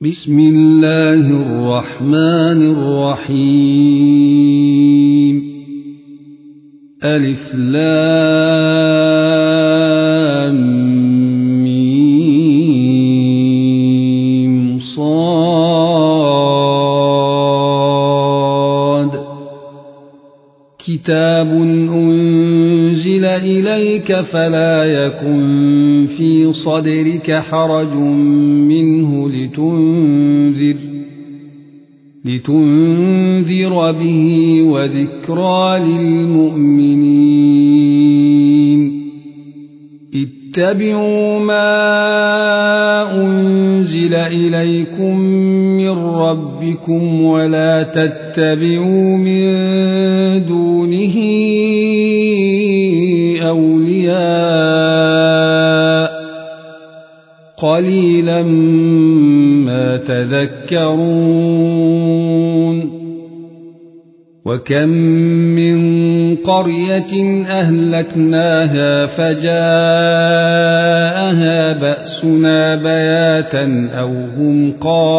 بسم الله الرحمن الرحيم ألف لام ميم صاد كتاب أنزل إليك فلا يكن في صدرك حرج منه لتنذر به وذكرى للمؤمنين اتبعوا ما أنزل إليكم من ربكم ولا تتبعوا من دونه أولياء قليلا ما تذكرون وكم من قرية أهلكناها فجاءها بأسنا بياتا أو هم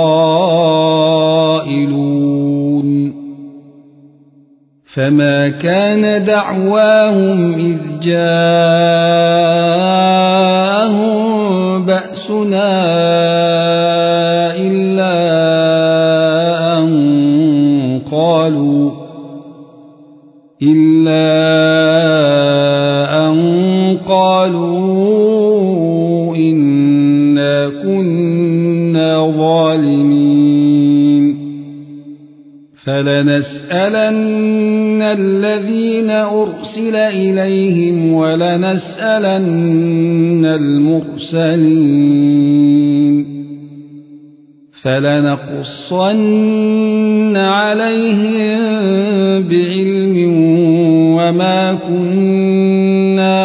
قائلون فما كان دعواهم إذ جاءهم بأسنا إلا أن قالوا إنا كنا ظالمين فلنسألن الذين أرسل إليهم ولنسألن المرسلين فلنقصن عليهم بعلم وما كنا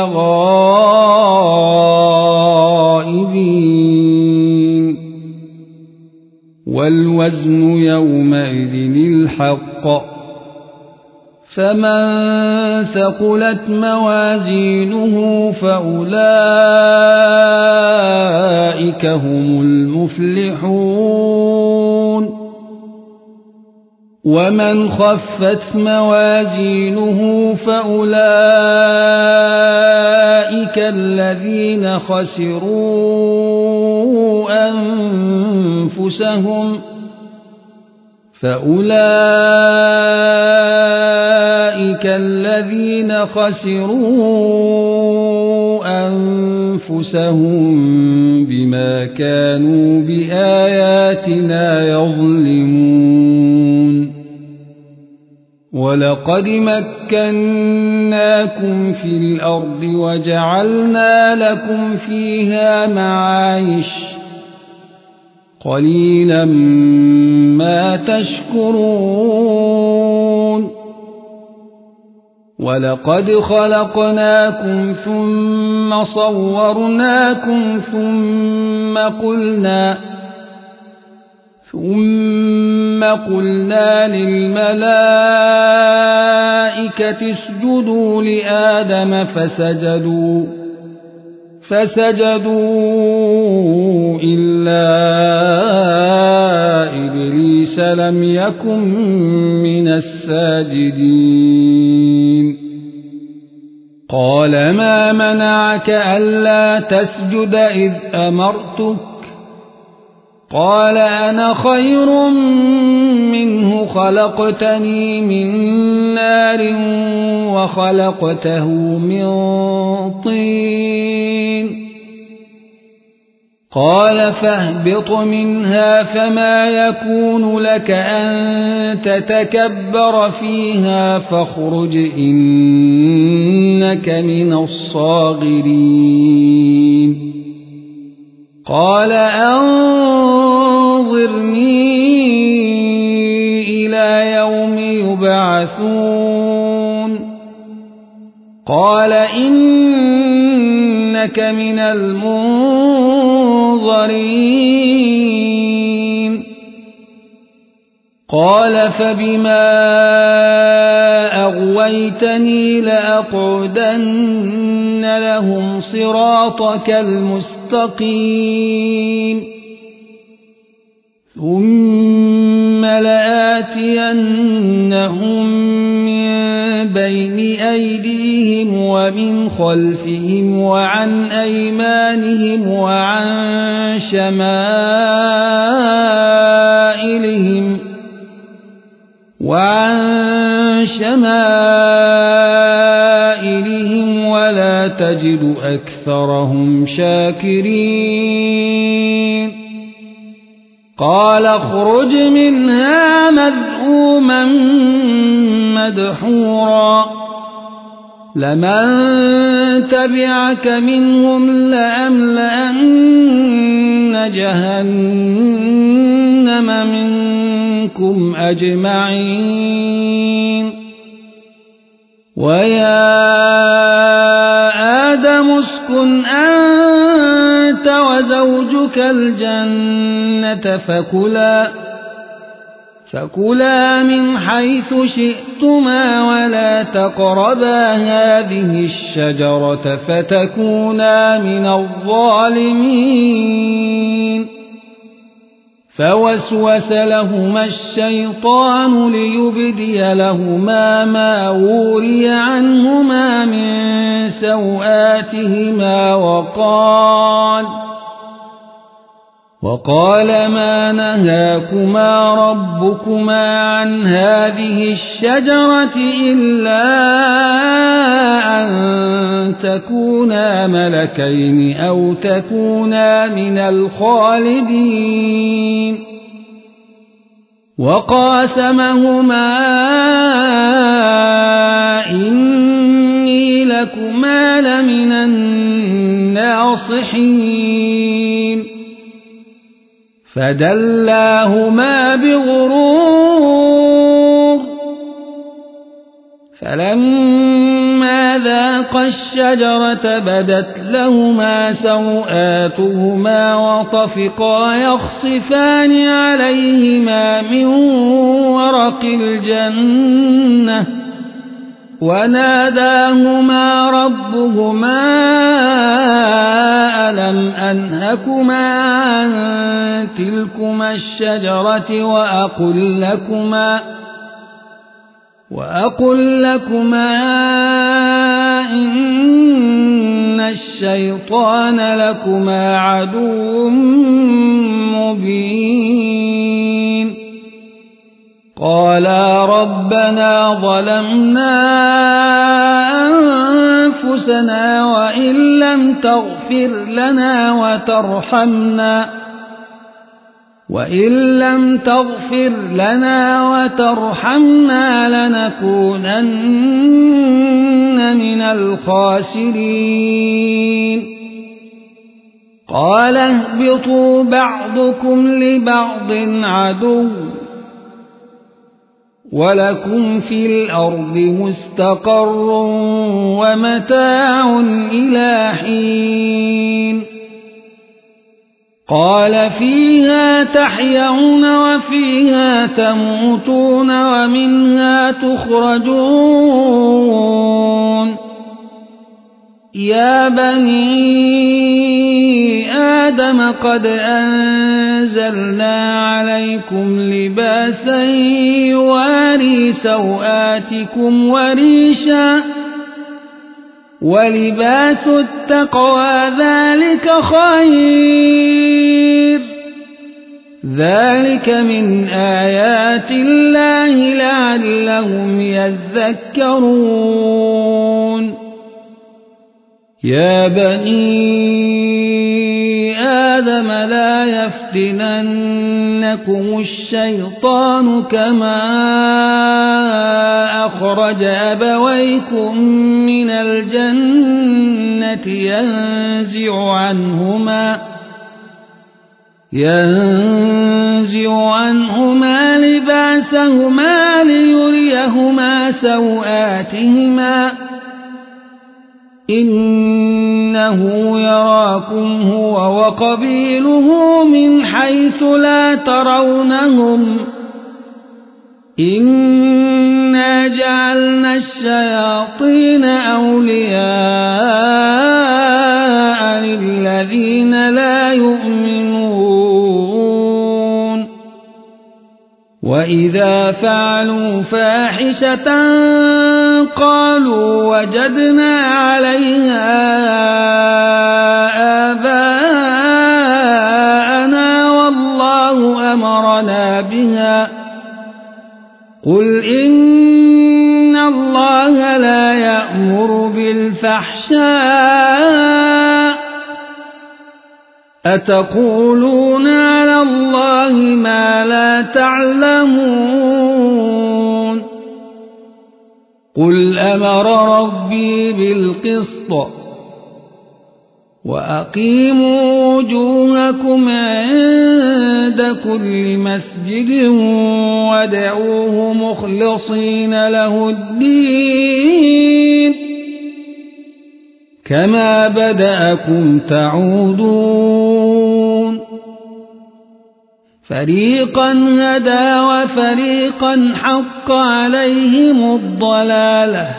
غائبين والوزن يومئذ الحق فمن ثقلت موازينه فأولئك هم المفلحون ومن خفت موازينه فأولئك الذين خسروا أنفسهم بما كانوا بآياتنا يظلمون ولقد مكناكم في الأرض وجعلنا لكم فيها معايش قليلا ما تشكرون ولقد خلقناكم ثم صورناكم ثم قلنا للملائكة اسجدوا لآدم فسجدوا إلا إبليس لم يكن من الساجدين قال ما منعك ألا تسجد إذ أمرتك قال أنا خير منه خلقتني من نار وخلقته من طين قال فاهبط منها فما يكون لك أن تتكبر فيها فاخرج إنك من الصاغرين قال أنظرني إلى يوم يبعثون قال إنك من المنظرين قال فبما أغويتني لأقعدن لهم صراطك المستقيم ثم لآتينهم من بين أيديهم ومن خلفهم وعن أيمانهم وعن شمائلهم ولا تجد أكثرهم شاكرين قال اخرج منها مذءوما مدحورا لمن تبعك منهم لأملأن جهنم منكم أجمعين ويا آدم اسكن أنت وزوجك الجنة فكلا من حيث شئتما ولا تقربا هذه الشجرة فتكونا من الظالمين فوسوس لهما الشيطان ليبدي لهما ما وري عنهما من سوآتهما وقال ما نهاكما ربكما عن هذه الشجرة إلا أن تكونا ملكين أو تكونا من الخالدين وقاسمهما إني لكما لمن الناصحين فدلاهما بغرور فلما ذاقا الشجرة بدت لهما سوآتهما وطفقا يخصفان عليهما من ورق الجنة وناداهما ربهما ألم أنهكما عن تلكما الشجرة وأقل لكما إن الشيطان لكما عدو مبين قالا ربنا ظلمنا أنفسنا وإن لم تغفر لنا وترحمنا لنكونن من الخاسرين قال اهبطوا بعضكم لبعض عدو ولكم في الأرض مستقر ومتاع إلى حين قال فيها تحيون وفيها تموتون ومنها تخرجون يا بني آدم قد أنزلنا عليكم لباسا يواري سوآتكم وريشا ولباس التقوى ذلك خير ذلك من آيات الله لعلهم يذكرون يا بني آدم لا يفتننكم الشيطان كما أخرج أبويكم من الجنة ينزع عنهما لباسهما ليريهما سوآتهما إنه يراكم هو وقبيله من حيث لا ترونهم إنا جعلنا الشياطين أولياء للذين لا يؤمنون وإذا فعلوا فاحشة قالوا وجدنا عليها آباءنا والله أمرنا بها قل إن الله لا يأمر بالفحشاء أتقولون على الله ما لا تعلمون قل أمر ربي بالقسط وأقيموا وجوهكم عند كل مسجد وادعوه مخلصين له الدين كما بدأكم تعودون فريقا هدى وفريقا حق عليهم الضلالة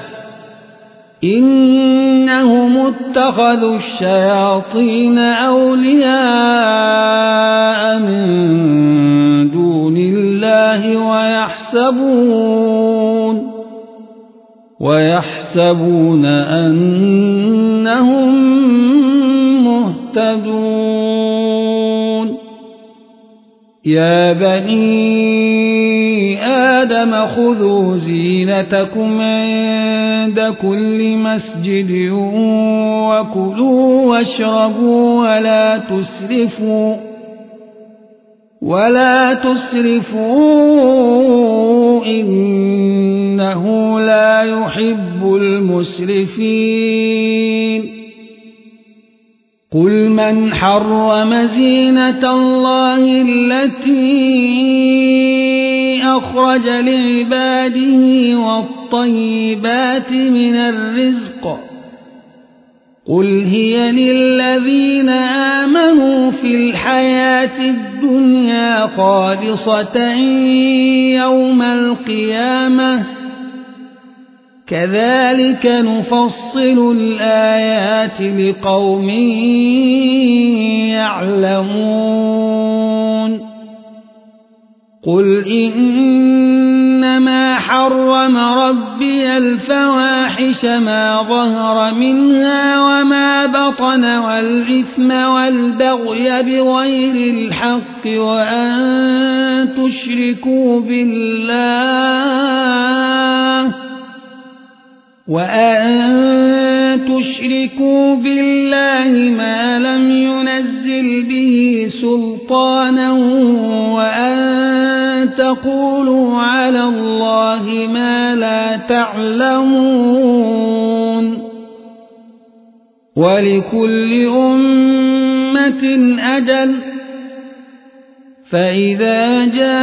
إنهم اتخذوا الشياطين أولياء من دون الله ويحسبون أنهم مهتدون يا بني آدم خذوا زينتكم عند كل مسجد وكلوا واشربوا ولا تسرفوا إنه لا يحب المسرفين قل من حرم زينة الله التي أخرج لعباده والطيبات من الرزق قل هي للذين آمنوا في الحياة الدنيا خالصة يوم القيامة كذلك نفصل الآيات لقوم يعلمون قل إنما حرم ربي الفواحش ما ظهر منها وما بطن والإثم والبغي بغير الحق وأن تشركوا بالله ما لم ينزل به سلطانا وأن تقولوا على الله ما لا تعلمون ولكل أمة أجل فإذا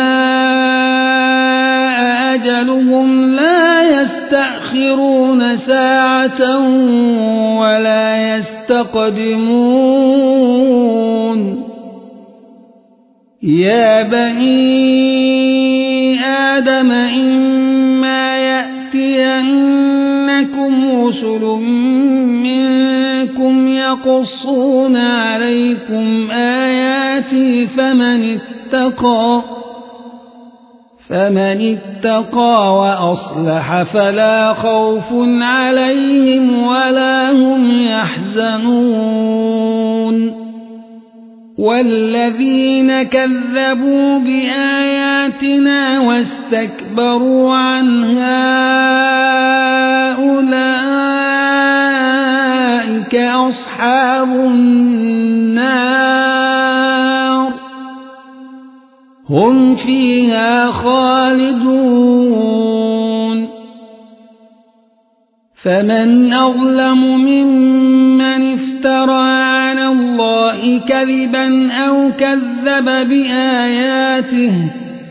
جاء أجلهم لا يستأخرون ساعة ولا يستقدمون يا بني آدم إما يأتينكم رسل منكم يقصون عليكم آياتي فمن اتقى وأصلح فلا خوف عليهم ولا هم يحزنون والذين كذبوا بآياتنا واستكبروا عنها أولئك أصحاب النار هم فيها خالدون فمن أظلم ممن افترى على الله كذبا أو كذب بآياته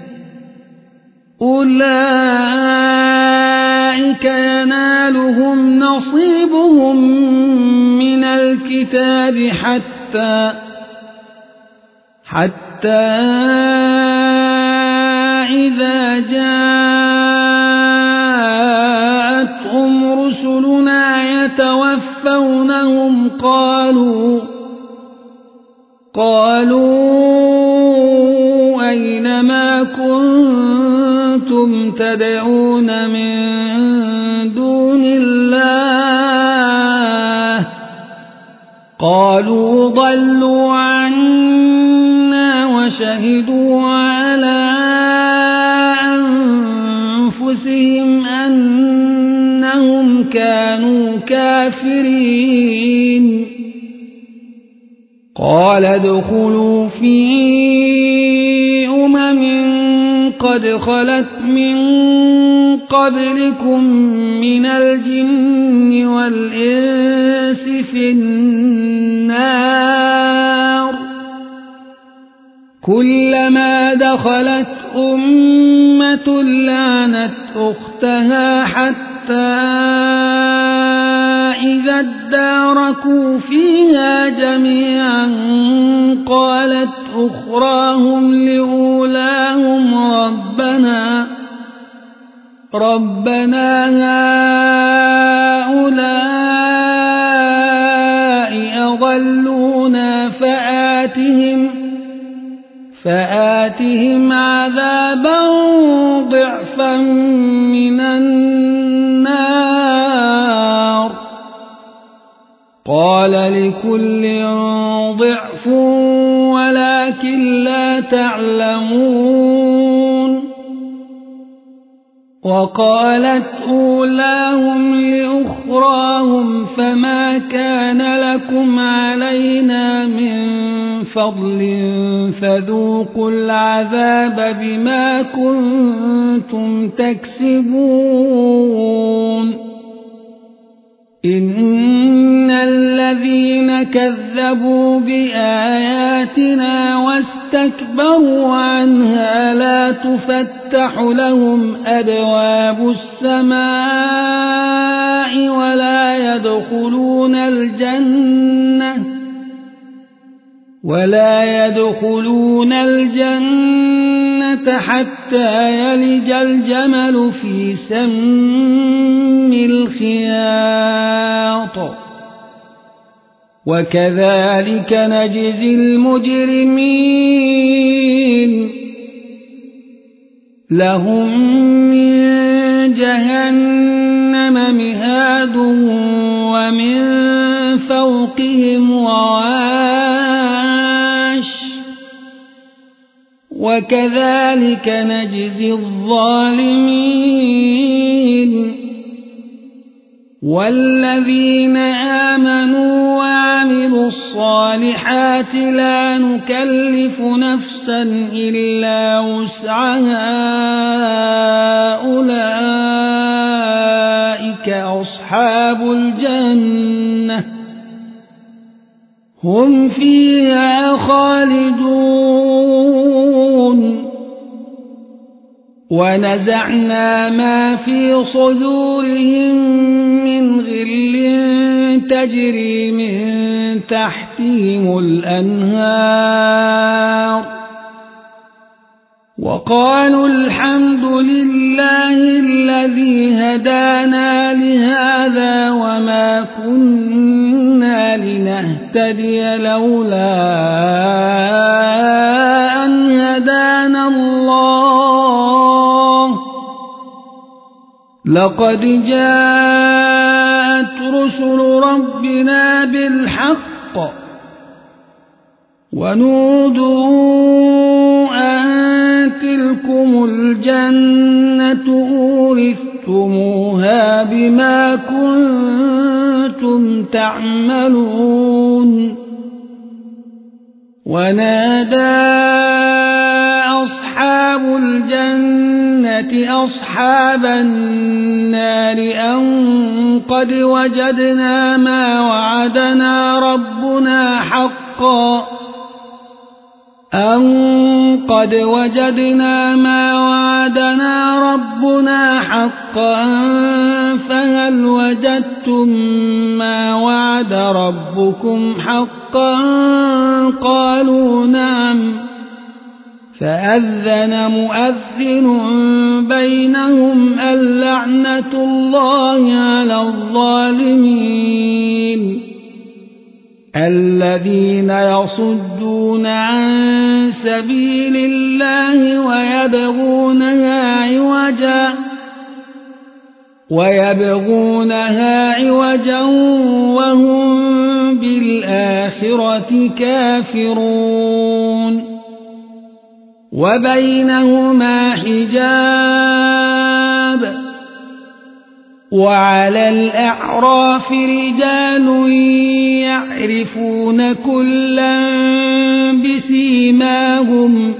أولئك ينالهم نصيبهم من الكتاب حتى إذا جاءتهم رسلنا يتوفونهم قالوا أين ما كنتم تدعون من دون الله قالوا ضلوا عنا وشهدوا على أنفسهم أنهم كانوا كافرين قال ادخلوا في قد خلت من قبلكم من الجن والإنس في النار كلما دخلت أمة لعنت أختها حتى إذا اداركوا فيها جميعا قالت أخراهم لأولاهم ربنا هؤلاء أضلونا فآتهم عذابا ضعفا من النار قال لكل ضعف ولكن لا تعلمون وقالت أولاهم لأخراهم فما كان لكم علينا من فضل فذوقوا العذاب بما كنتم تكسبون إن الذين كذبوا بآياتنا واستكبروا عنها لا تفتح لهم أبواب السماء ولا يدخلون الجنة حتى يلج الجمل في سم الخياط وكذلك نجزي المجرمين لهم من جهنم مهاد ومن فوقهم غواش وكذلك نجزي الظالمين والذين آمنوا وعملوا الصالحات لا نكلف نفسا إلا وسعها أولئك أصحاب الجنة هم فيها خالدون ونزعنا ما في صدورهم من غل تجري من تحتهم الأنهار وقالوا الحمد لله الذي هدانا لهذا وما كنا لنهتدي لولا أن هدانا الله لقد جاءت رسل ربنا بالحق ونودوا أن تلكم الجنة أورثتموها بما كنتم تعملون ونادى أصحاب الجنة أصحاب النار أن قد وجدنا ما وعدنا ربنا حقا فهل وجدتم ما وعد ربكم حقا قالوا نعم فأذن مؤذن بينهم اللعنة الله على الظالمين الذين يصدون عن سبيل الله ويبغونها عوجا وهم بالآخرة كافرون وبينهما حجاب وعلى الأعراف رجال يعرفون كلا بسيماهم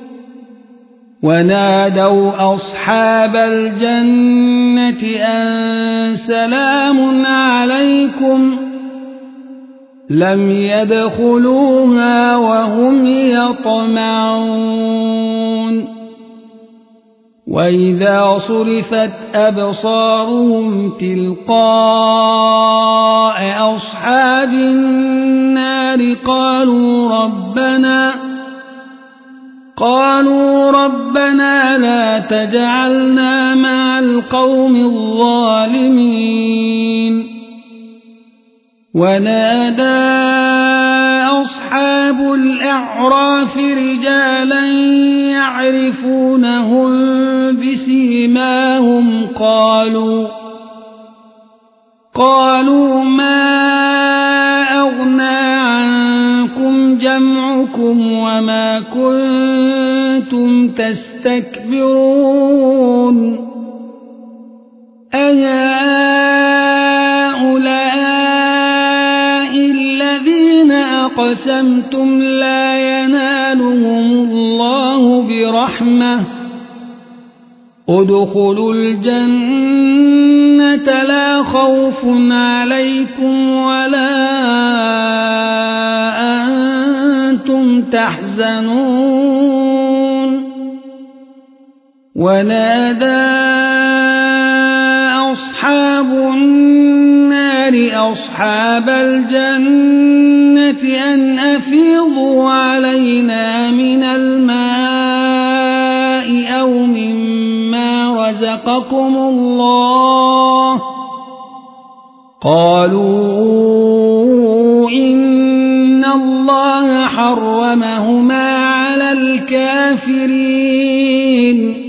ونادوا أصحاب الجنة أن سلام عليكم لم يدخلوها وهم يطمعون وإذا صرفت أبصارهم تلقاء أصحاب النار قالوا ربنا لا تجعلنا مع القوم الظالمين ونادى أصحاب الأعراف رجالا يعرفونهم بسيماهم قالوا ما أغنى عنكم جمعكم وما كنتم تستكبرون أهؤلاء الذين أقسمتم لا ينالهم الله برحمة ادخلوا الجنة لا خوف عليكم ولا أنتم تحزنون ونادى أصحاب النار أصحاب الجنة أن أفيضوا علينا من الماء أو مما رزقكم الله قالوا إن الله حرمهما على الكافرين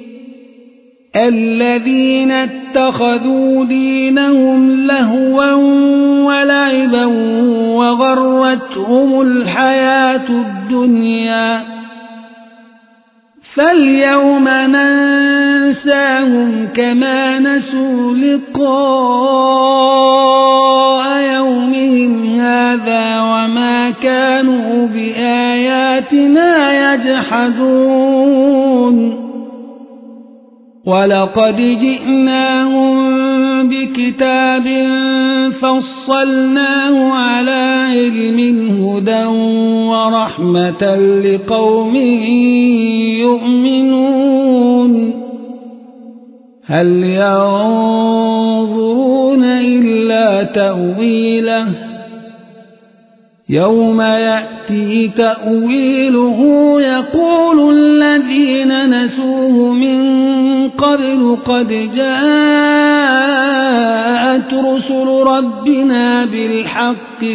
الذين اتخذوا دينهم لهوا ولعبا وغرتهم الحياة الدنيا فاليوم ننساهم كما نسوا لقاء يومهم هذا وما كانوا بآياتنا يجحدون ولقد جئناهم بكتاب فصلناه على علم هدى ورحمة لقوم يؤمنون هل ينظرون إلا تأويله يوم يأتي تأويله يقول الذين نسوه من قبل قد جاءت رسل ربنا بالحق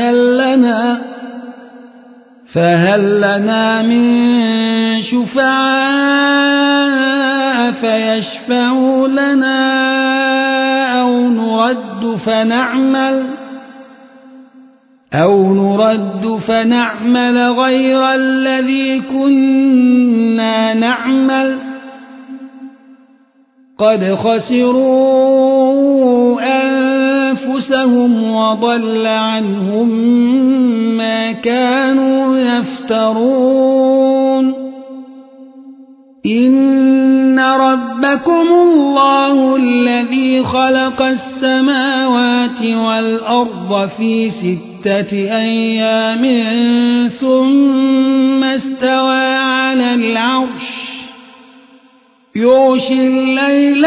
فهل لنا من شفعاء فيشفعوا لنا أو نرد فنعمل غير الذي كنا نعمل قد خسروا أنفسهم وضل عنهم ما كانوا يفترون إن ربكم الله الذي خلق السماوات والأرض في 6 أيام ثم استوى على العرش يغشي الليل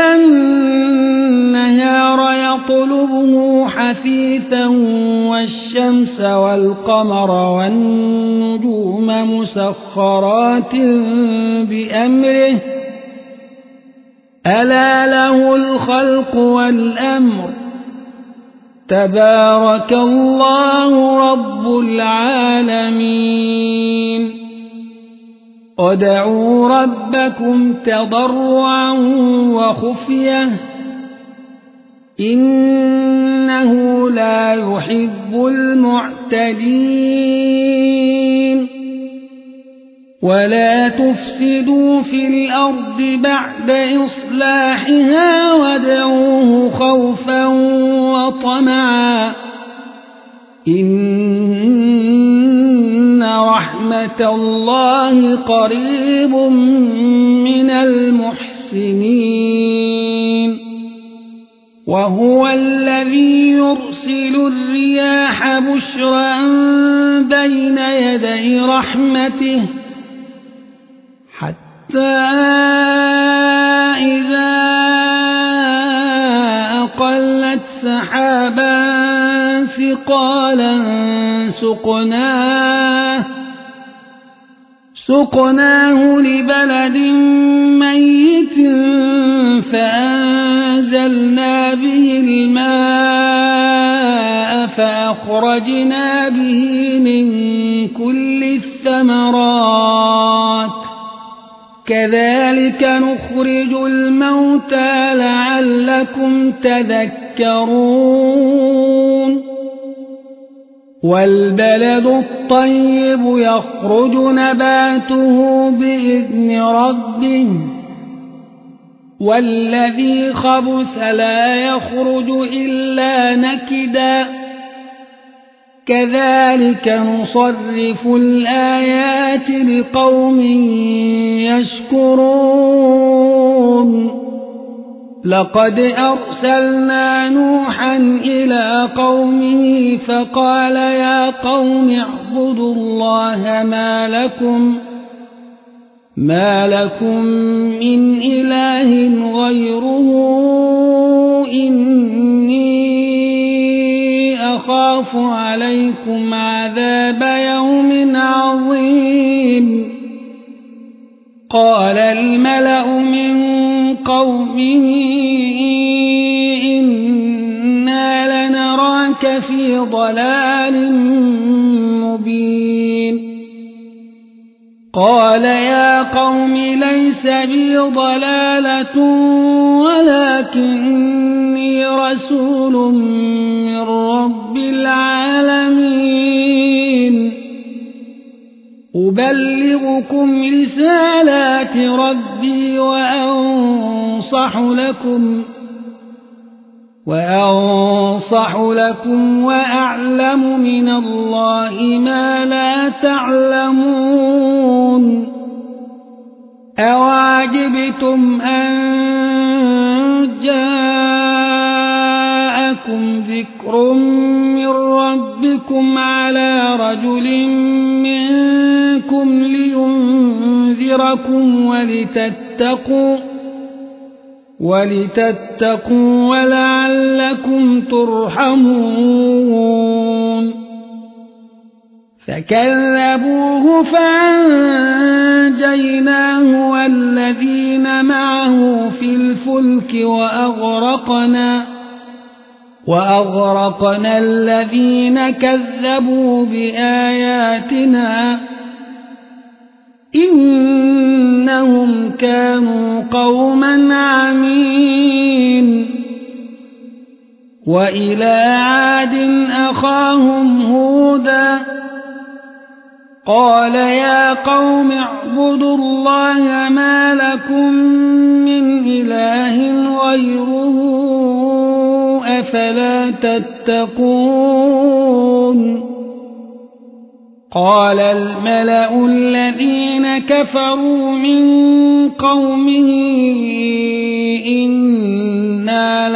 النهار يطلبه حثيثا والشمس والقمر والنجوم مسخرات بأمره ألا له الخلق والأمر تبارك الله رب العالمين ادعوا ربكم تضرعا وخفية إنه لا يحب المعتدين ولا تفسدوا في الأرض بعد إصلاحها وادعوه خوفا وطمعا إن رحمة الله قريب من المحسنين وهو الذي يرسل الرياح بشرا بين يدي رحمته حتى إذا أقلت سحابا ثقالا سقناه لبلد ميت فأنزلنا به الماء فأخرجنا به من كل الثمرات كذلك نخرج الموتى لعلكم تذكرون والبلد الطيب يخرج نباته بإذن ربه والذي خبث لا يخرج إلا نكدا كذلك نصرف الآيات لقوم يشكرون لقد أرسلنا نوحا إلى قومه فقال يا قوم اعبدوا الله ما لكم من إله غيره إني أخاف عليكم عذاب يوم عظيم قال الملأ من قومه إنا لنراك في ضلال مبين قال يا قوم ليس بي ضلالة ولكني رسول من رب العالمين أبلغكم رسالات ربي وأنصح لكم وأعلم من الله ما لا تعلمون أوعجبتم أن جاءكم ذكر من ربكم على رجل منكم لينذركم ولتتقوا ولعلكم ترحمون فكذبوه فأنجيناه والذين معه في الفلك وأغرقنا الذين كذبوا بآياتنا إنهم كانوا قوما عمين وإلى عاد أخاهم هودا قال يا قوم اعبدوا الله ما لكم من إله غيره أفلا تتقون قال الملأ الذين كفروا من قومه إنا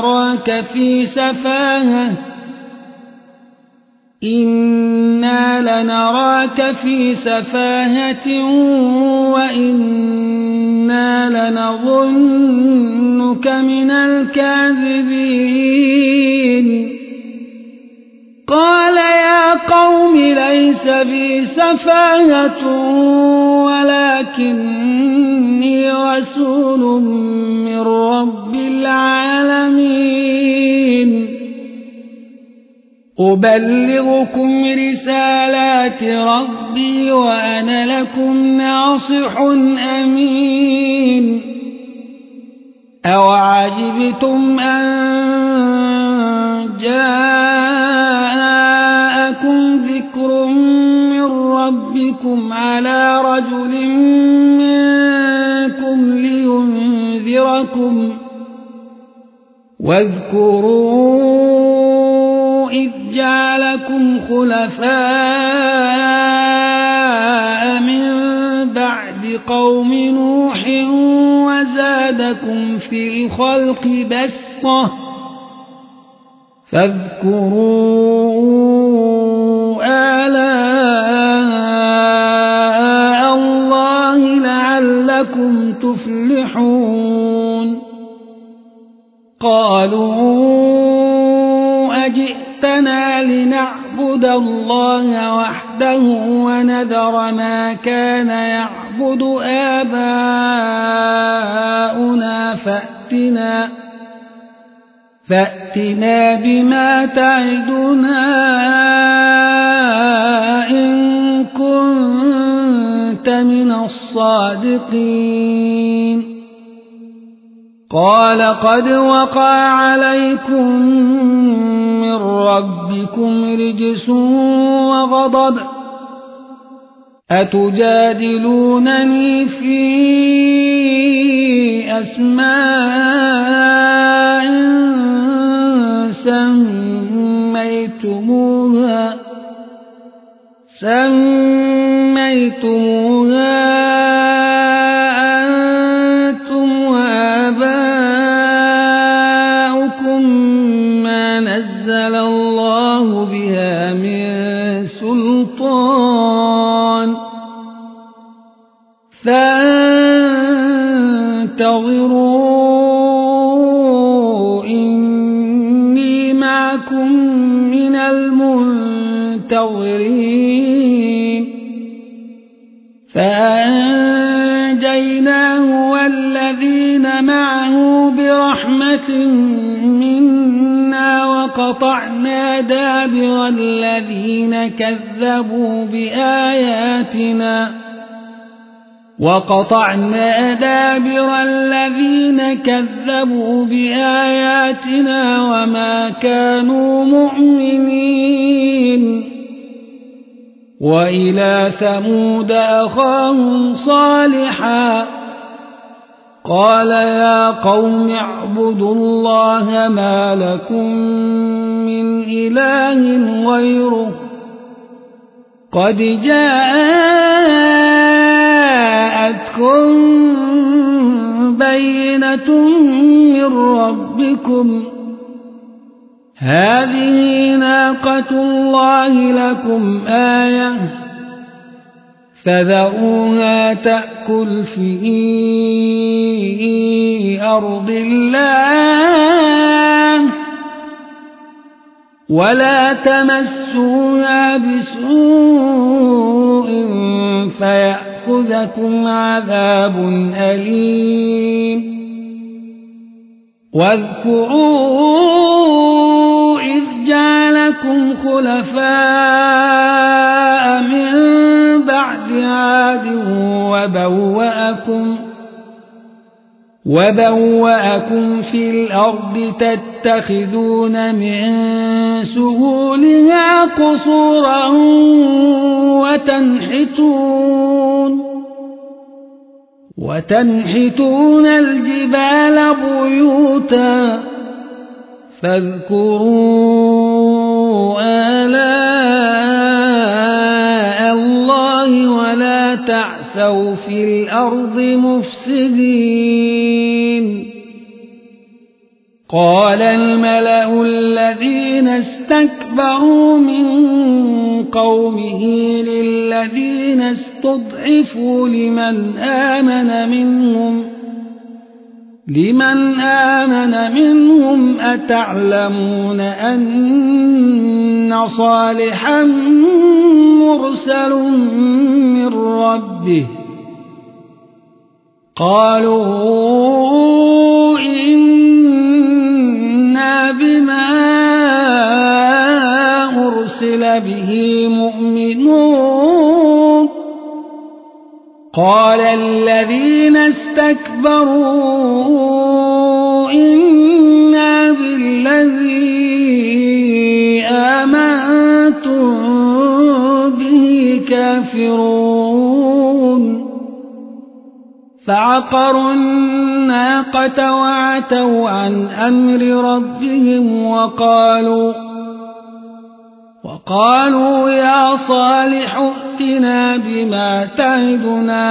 لنراك في سفاهة وإنا لنظنك من الكاذبين قال يا قوم ليس بي سفاهة ولكني رسول من رب العالمين أبلغكم رسالات ربي وأنا لكم ناصح أمين أوعجبتم أن جاءكم ذكر من ربكم على رجل منكم لينذركم واذكروا إذ جعلكم خلفاء من بعد قوم نوح وزادكم في الخلق بسطة فاذكروا آلاء الله لعلكم تفلحون قالوا أجئتنا لنعبد الله وحده ونذر ما كان يعبد آباؤنا فأتنا بما تعدنا إن كنت من الصادقين قال قد وقع عليكم من ربكم رجس وغضب أتجادلونني في أسماء سميتموها أنتم وآباؤكم ما نزل الله بها من سلطان فانتظروا إني معكم من المنتظرين فأنجيناه والذين معه برحمة منا وقطعنا دابر الذين كذبوا بآياتنا وما كانوا مؤمنين وإلى ثمود أخاهم صالحا قال يا قوم اعبدوا الله ما لكم من إله غيره قد جاءتكم بينة من ربكم هذه ناقة الله لكم آية فذروها تأكل في أرض الله ولا تمسوها بسوء فيأخذكم عذاب أليم واذكروا إذ جعلكم خلفاء من بعد عاد وبوأكم في الأرض تتخذون من سهولها قصورا وتنحتون الجبال بيوتا فاذكروا آلاء الله ولا تعثوا في الأرض مفسدين قال الملأ الذين استكبروا من قومه للذين استضعفوا لمن آمن منهم أتعلمون أن صالحا مرسل من ربه قالوا إنا بما أرسل به مؤمنون قال الذين استكبروا إنا بالذي آمنتم به كافرون فعقروا الناقة وعتوا عن أمر ربهم وقالوا يا صالح ائتنا بما تعدنا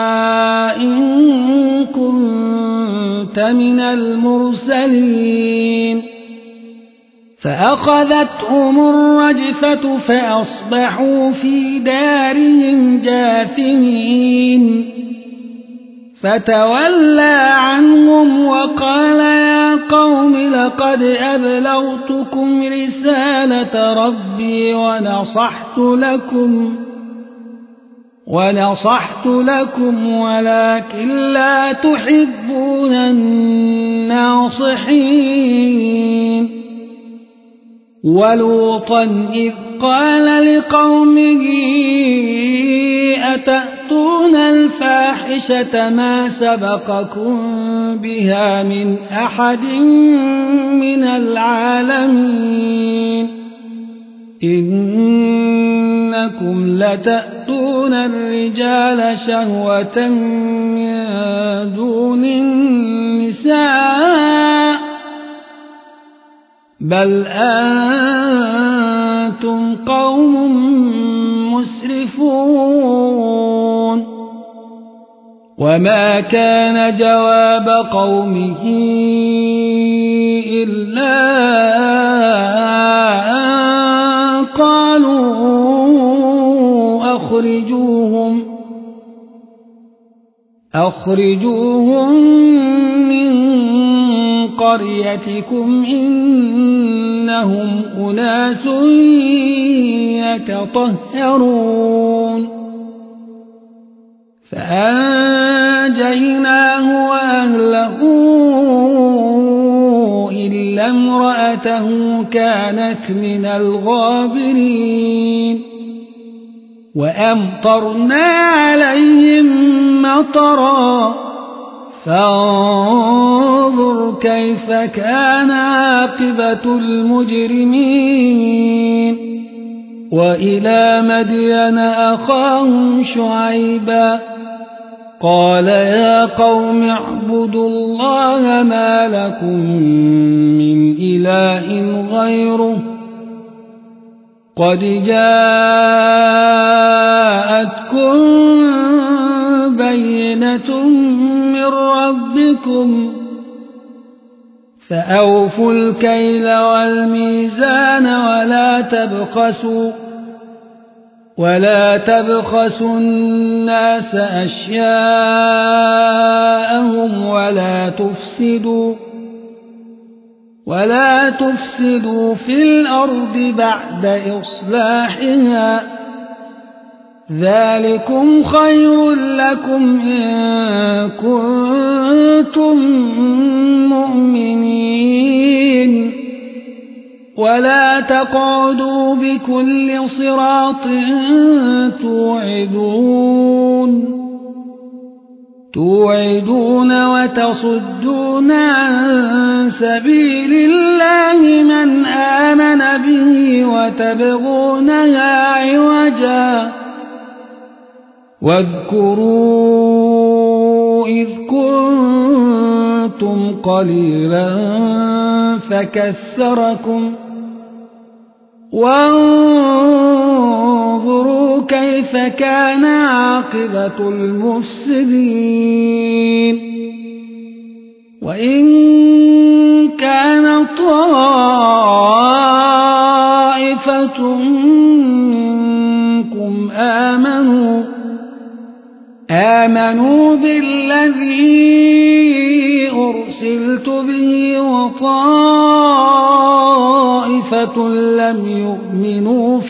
إن كنت من المرسلين فأخذتهم الرجفة فأصبحوا في دارهم جاثمين فتولى عنهم وقال يا قوم لقد أبلغتكم رسالة ربي ونصحت لكم ولكن لا تحبون الناصحين ولوطا إذ قال لقومه أتأتون الفاحشة ما سبقكم بها من أحد من العالمين إنكم لتأتون الرجال شهوة من دون النساء بل أنتم قوم مسرفون وما كان جواب قومه إلا أن قالوا أخرجوهم من قريتكم إنهم أناس يتطهرون فأنجيناه وأهله إلا امرأته كانت من الغابرين وأمطرنا عليهم مطرا فانظر كيف كان عاقبة المجرمين وإلى مدين أخاهم شعيبا قال يا قوم اعبدوا الله ما لكم من إله غيره قد جاءتكم بينة من ربكم فأوفوا الكيل والميزان ولا تبخسوا الناس أشياءهم ولا تفسدوا في الأرض بعد إصلاحها ذلكم خير لكم إن كنتم مؤمنين ولا تقعدوا بكل صراط توعدون وتصدون عن سبيل الله من آمن به وتبغونها عوجا واذكروا إذ كنتم قليلا فكثركم وانظروا كيف كان عاقبة المفسدين وإن كان طائفة منكم آمنوا بالذي أرسلت به وطائفة لم يؤمنوا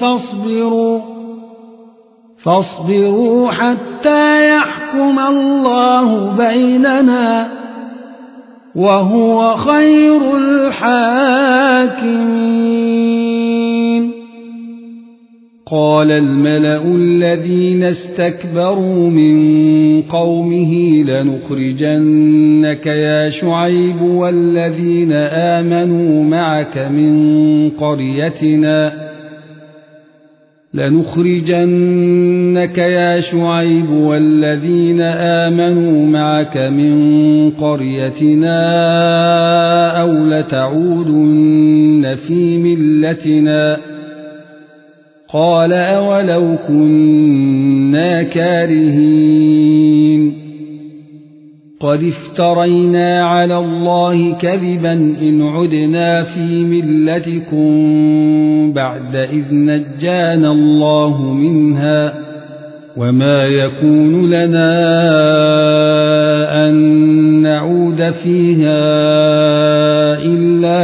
فاصبروا حتى يحكم الله بيننا وهو خير الحاكمين قال الملأ الذين استكبروا من قومه لنخرجنك يا شعيب والذين آمنوا معك من قريتنا أو لتعودن في ملتنا قال أولو كنا كارهين قد افترينا على الله كذبا إن عدنا في ملتكم بعد إذ نجانا الله منها وما يكون لنا أن نعود فيها إلا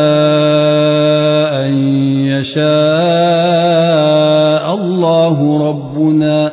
أن يشاء الله ربنا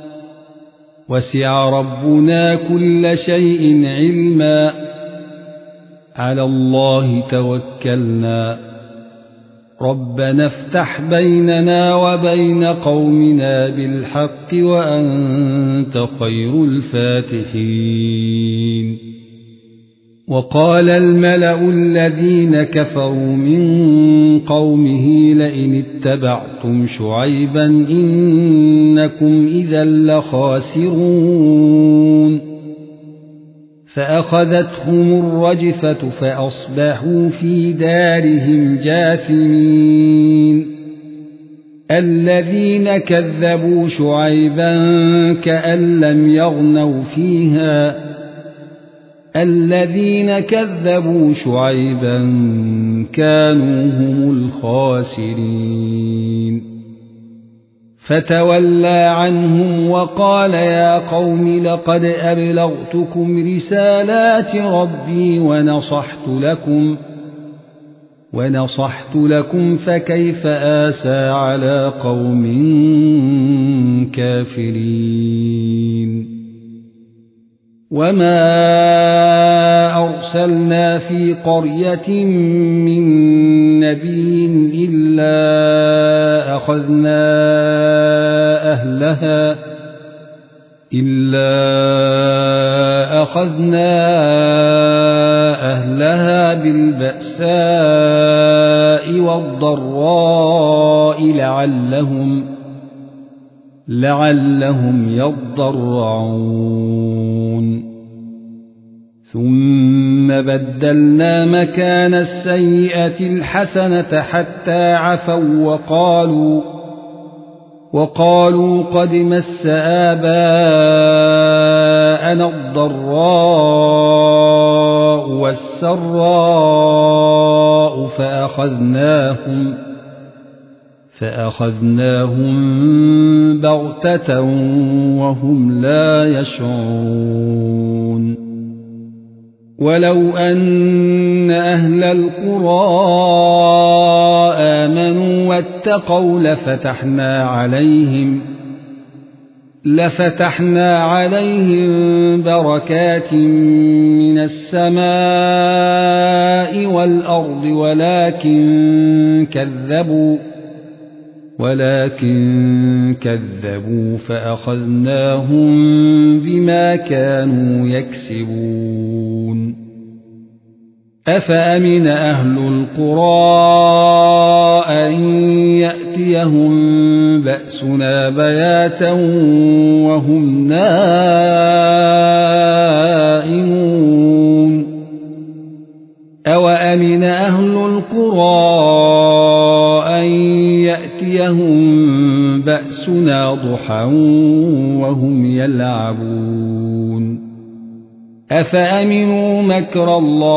وسع ربنا كل شيء علما على الله توكلنا ربنا افتح بيننا وبين قومنا بالحق وأنت خير الفاتحين وقال الملأ الذين كفروا من قومه لئن اتبعتم شعيبا إنكم إذا لخاسرون فأخذتهم الرجفة فأصبحوا في دارهم جاثمين الذين كذبوا شعيبا كأن لم يغنوا فيها الذين كذبوا شعيبا كانوا هم الخاسرين فتولى عنهم وقال يا قوم لقد أبلغتكم رسالات ربي ونصحت لكم فكيف آسى على قوم كافرين وما أرسلنا في قرية من نبي إلا أخذنا أهلها بالبأساء والضراء لعلهم يضرعون ثم بدلنا مكان السيئة الحسنة حتى عفوا وقالوا قد مس آباءنا الضراء والسراء فأخذناهم بغتة وهم لا يشعرون ولو أن أهل القرى آمنوا واتقوا لفتحنا عليهم بركات من السماء والأرض ولكن كذبوا فأخذناهم بما كانوا يكسبون أفأمن أهل القرى أن يأتيهم بأسنا بياتا وهم نائمون أوأمن أهل القرى أن يأتيهم بأسنا ضحى وهم يلعبون أفأمنوا مكر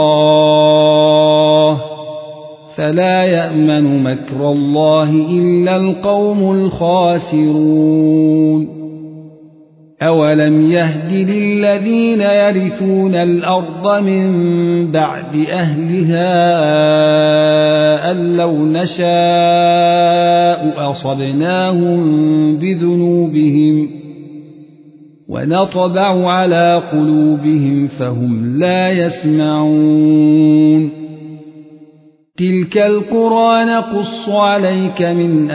الله فلا يأمن مكر الله إلا القوم الخاسرون أولم يهد للذين يرثون الأرض من بعد أهلها أن لو نشاء أصبناهم بذنوبهم ونطبع على قلوبهم فهم لا يسمعون تلك القرى نقص عليك من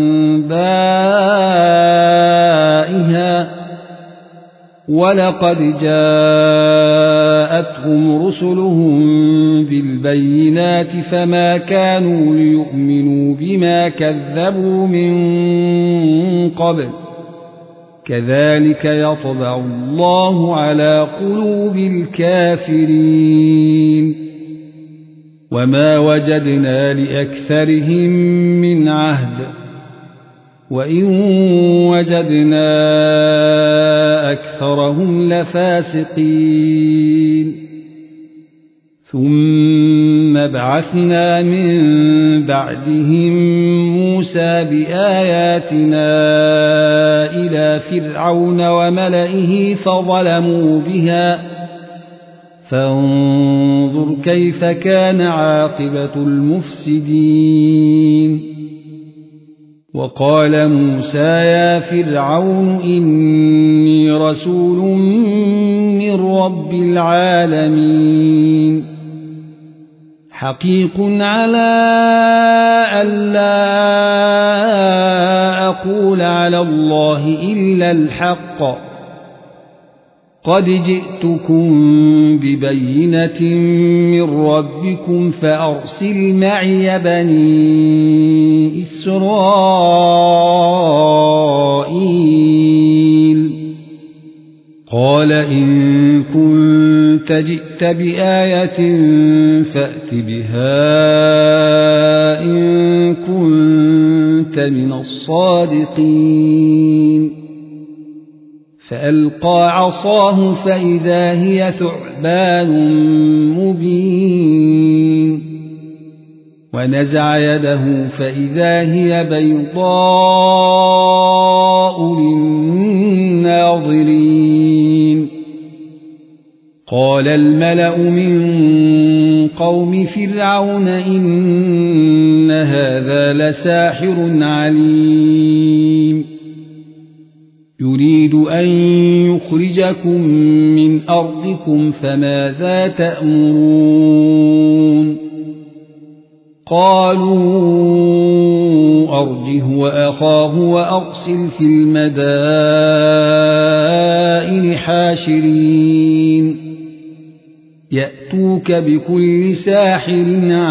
أنبائها ولقد جاءتهم رسلهم بالبينات فما كانوا ليؤمنوا بما كذبوا من قبل كذلك يطبع الله على قلوب الكافرين وما وجدنا لأكثرهم من عهد وإن وجدنا أكثرهم لفاسقين ثم بعثنا من بعدهم موسى بآياتنا إلى فرعون وملئه فظلموا بها فانظر كيف كان عاقبة المفسدين وقال موسى يا فرعون إني رسول من رب العالمين حقيق على ألا أقول على الله إلا الحق قد جئتكم ببينة من ربكم فأرسل معي بني إسرائيل قال إن كنت جئت بآية فأت بها إن كنت من الصادقين فألقى عصاه فإذا هي ثعبان مبين ونزع يده فإذا هي بيضاء للناظرين قال الملأ من قوم فرعون إن هذا لساحر عليم يريد أن يخرجكم من أرضكم فماذا تأمرون قالوا أرجه وأخاه وأرسل في المدائن حاشرين يأتوك بكل ساحر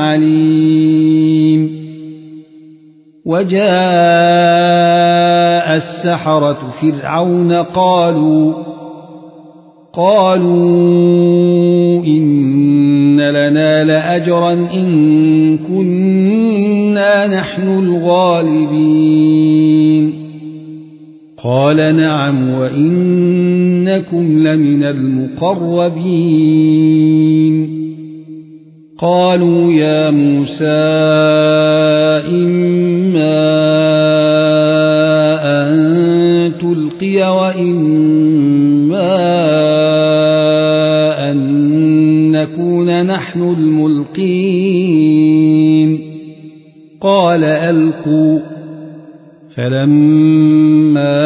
عليم وجاء السحرة فرعون قالوا إن لنا لأجرا إن كنا نحن الغالبين قال نعم وإنكم لمن المقربين قالوا يا موسى إما أن تلقي وإما أن نكون نحن الملقين قال ألقوا فلما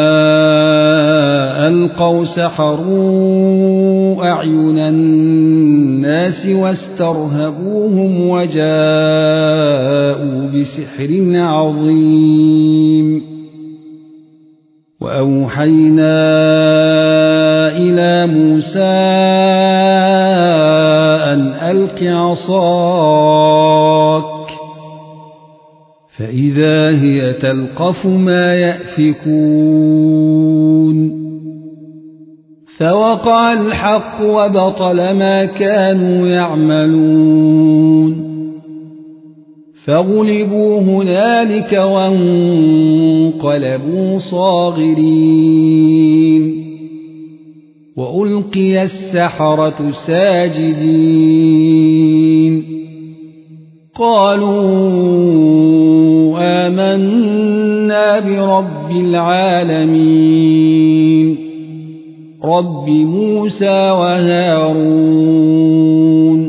ألقوا سحروا أعين الناس واسترهبوهم وجاءوا بسحر عظيم وأوحينا إلى موسى أن ألق عصاك فإذا هي تلقف ما يأفكون فوقع الحق وبطل ما كانوا يعملون فغلبوا هنالك وانقلبوا صاغرين وألقي السحرة ساجدين قالوا آمنا برب العالمين رب موسى وهارون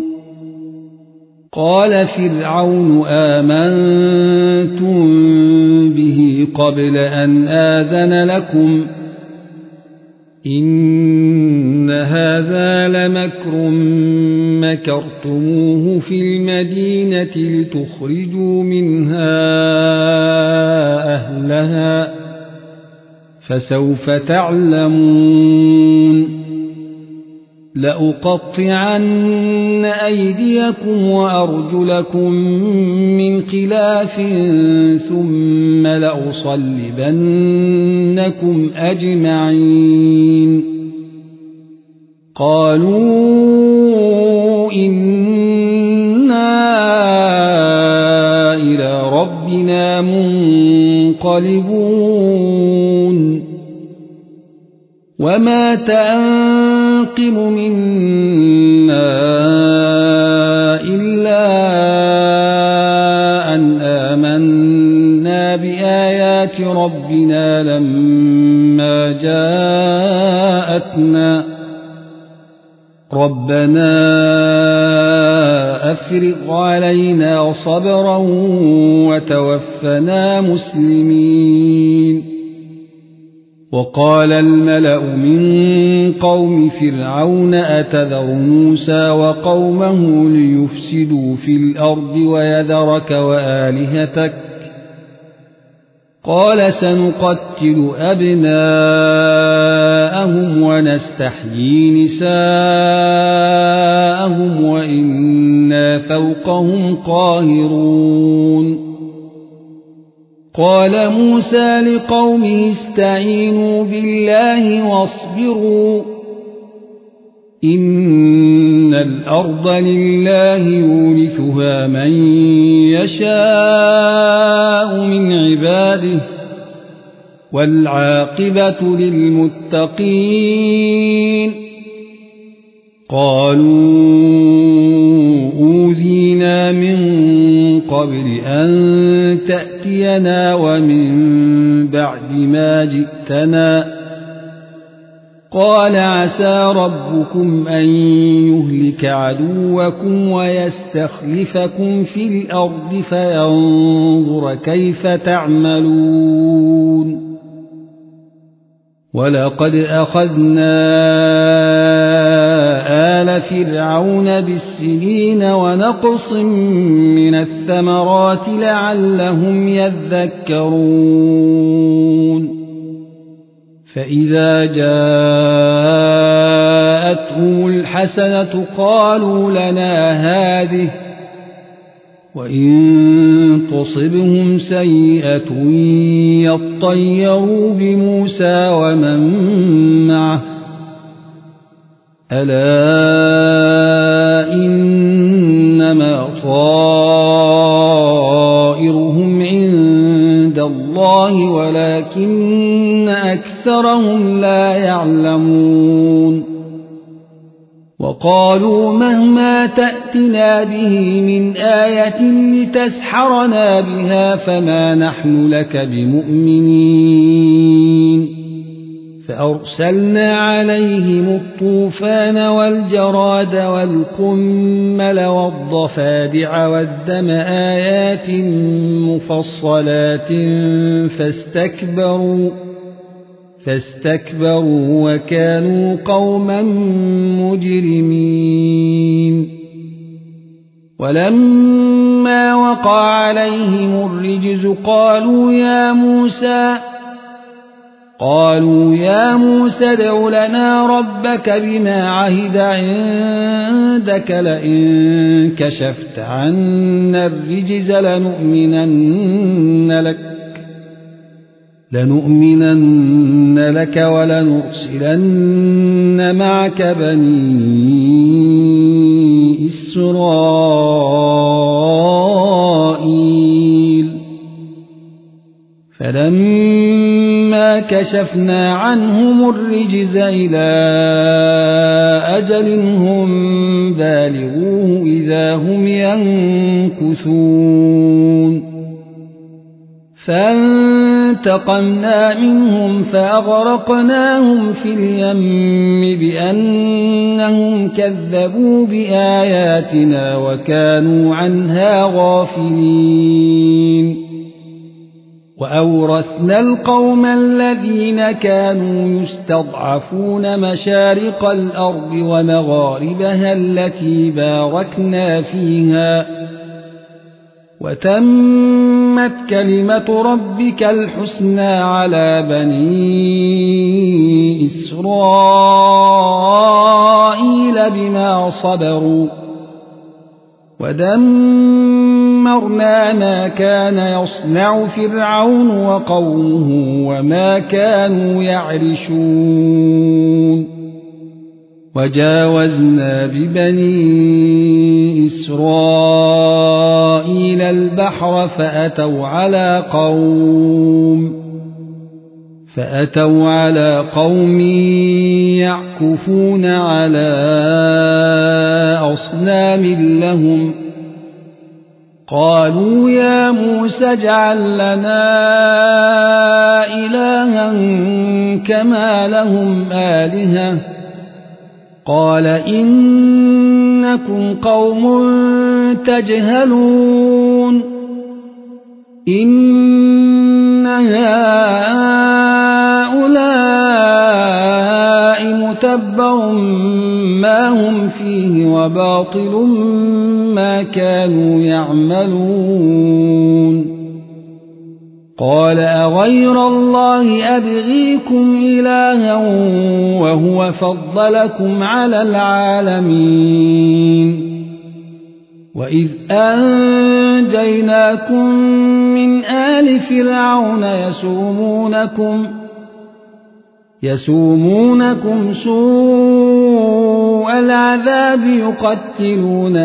قال فرعون آمنتم به قبل أن آذن لكم إن هذا لمكر مكرتموه في المدينة لتخرجوا منها أهلها فسوف تعلمون لأقطعن أيديكم وأرجلكم من خلاف ثم لأصلبنكم أجمعين قالوا إنا إلى ربنا منقلبون وما تنقم منا إلا أن آمنا بآيات ربنا لما جاءتنا ربنا أفرغ علينا صبرا وتوفنا مسلمين وقال الملأ من قوم فرعون أتذر موسى وقومه ليفسدوا في الأرض ويذرك وآلهتك قال سنقتل أبناءهم ونستحيي نساءهم وإنا فوقهم قاهرون قال موسى لقومه استعينوا بالله واصبروا إن الأرض لله يورثها من يشاء من عباده والعاقبة للمتقين قالوا أوذينا من قبل أن تأتينا ومن بعد ما جئتنا قال عسى ربكم أن يهلك عدوكم ويستخلفكم في الأرض فينظر كيف تعملون ولقد أخذنا آل فرعون بالسنين ونقص من الثمرات لعلهم يذكرون فإذا جاءتهم الحسنة قالوا لنا هذه وإن تصبهم سيئة يطيروا بموسى ومن معه ألا إنما طائرهم عند الله ولكن أكثرهم لا يعلمون وقالوا مهما تأتنا به من آية لتسحرنا بها فما نحن لك بمؤمنين فأرسلنا عليهم الطوفان والجراد والقمل والضفادع والدم آيات مفصلات فاستكبروا وكانوا قوما مجرمين ولما وقع عليهم الرجز قالوا يا موسى ادع لنا ربك بما عهد عندك لئن كشفت عنا الرجز لنؤمنن لك ولنرسلن معك بني إسرائيل فلما كشفنا عنهم الرجز إلى أجل هم بالغوه إذا هم ينكثون فانتقمنا منهم فأغرقناهم في اليم بأنهم كذبوا بآياتنا وكانوا عنها غافلين وأورثنا القوم الذين كانوا يستضعفون مشارق الأرض ومغاربها التي باركنا فيها وتمت كلمة ربك الحسنى على بني إسرائيل بما صبروا ودمرنا ما كان يصنع فرعون وقومه وما كانوا يعرشون وجاوزنا ببني إسرائيل البحر فأتوا على قوم يعكفون على أصنام لهم قالوا يا موسى اجعل لنا إلها كما لهم آلهة قال إنكم قوم تجهلون إن هؤلاء متبر ما هم فيه وباطل ما كانوا يعملون قال أغير الله أبغيكم إلها وهو فضلكم على العالمين وإذ أنجيناكم من آل فرعون يسومونكم سوء العذاب يقتلون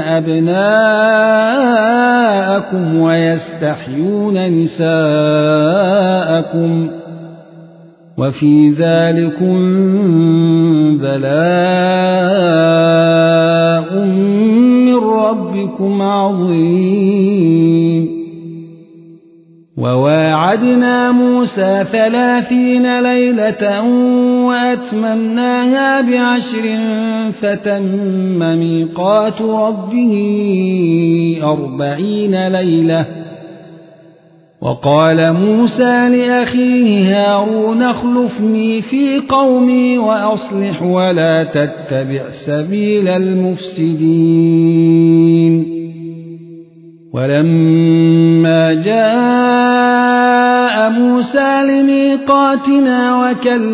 أبناءكم ويستحيون نساءكم وفي ذلكم بلاء من ربكم عظيم وواعدنا موسى 30 ليلة وأتممناها ب10 فتم ميقات ربه 40 ليلة وقال موسى لأخيه هارون اخلفني في قومي وأصلح ولا تتبع سبيل المفسدين ولما جاء موسى لميقاتنا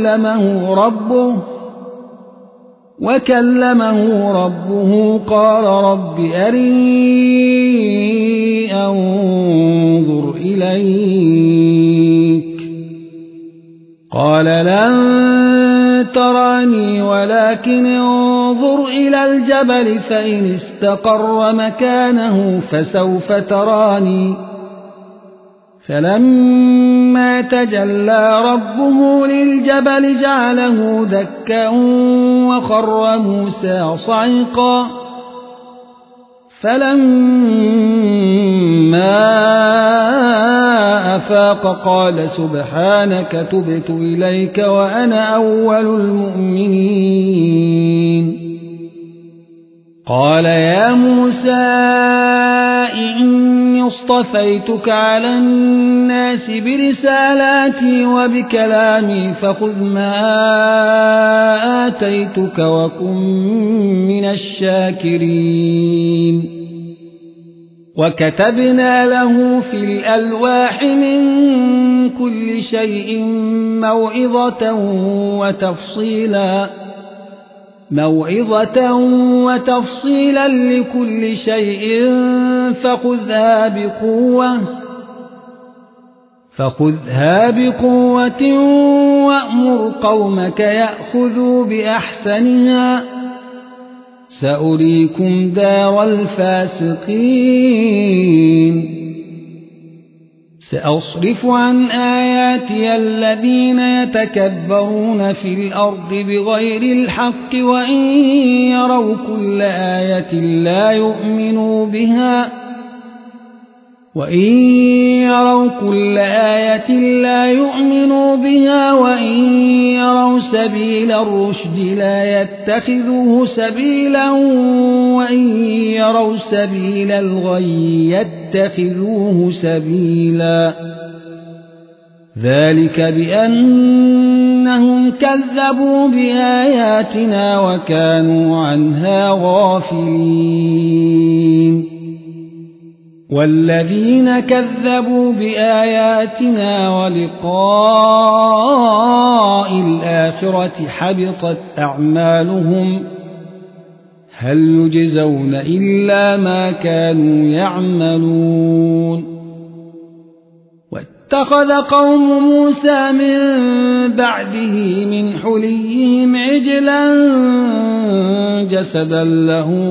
وكلمه ربه قال رب أرني أنظر إليك قال لن تراني ولكن انظر إلى الجبل فإن استقر مكانه فسوف تراني فلما تجلى ربه للجبل جعله دكا وخر موسى صعقا فلما أفاق قال سبحانك تبت إليك وأنا أول المؤمنين قال يا موسى إني اصطفيتك على الناس برسالاتي وبكلامي فخذ ما آتيتك وكن من الشاكرين وكتبنا له في الألواح من كل شيء موعظة وتفصيلا لكل شيء فخذها بقوة وأمر قومك يأخذوا بأحسنها سأريكم دار الفاسقين سأصرف عن آياتي الذين يتكبرون في الأرض بغير الحق وإن يروا كل آية لا يؤمنوا بها وإن يروا سبيل الرشد لا يتخذوه سبيلا وإن يروا سبيل الغي يتخذوه سبيلا ذلك بأنهم كذبوا بآياتنا وكانوا عنها غافلين والذين كذبوا بآياتنا ولقاء الآخرة حبطت أعمالهم هل يجزون إلا ما كانوا يعملون واتخذ قوم موسى من بعده من حليهم عجلا جسدا له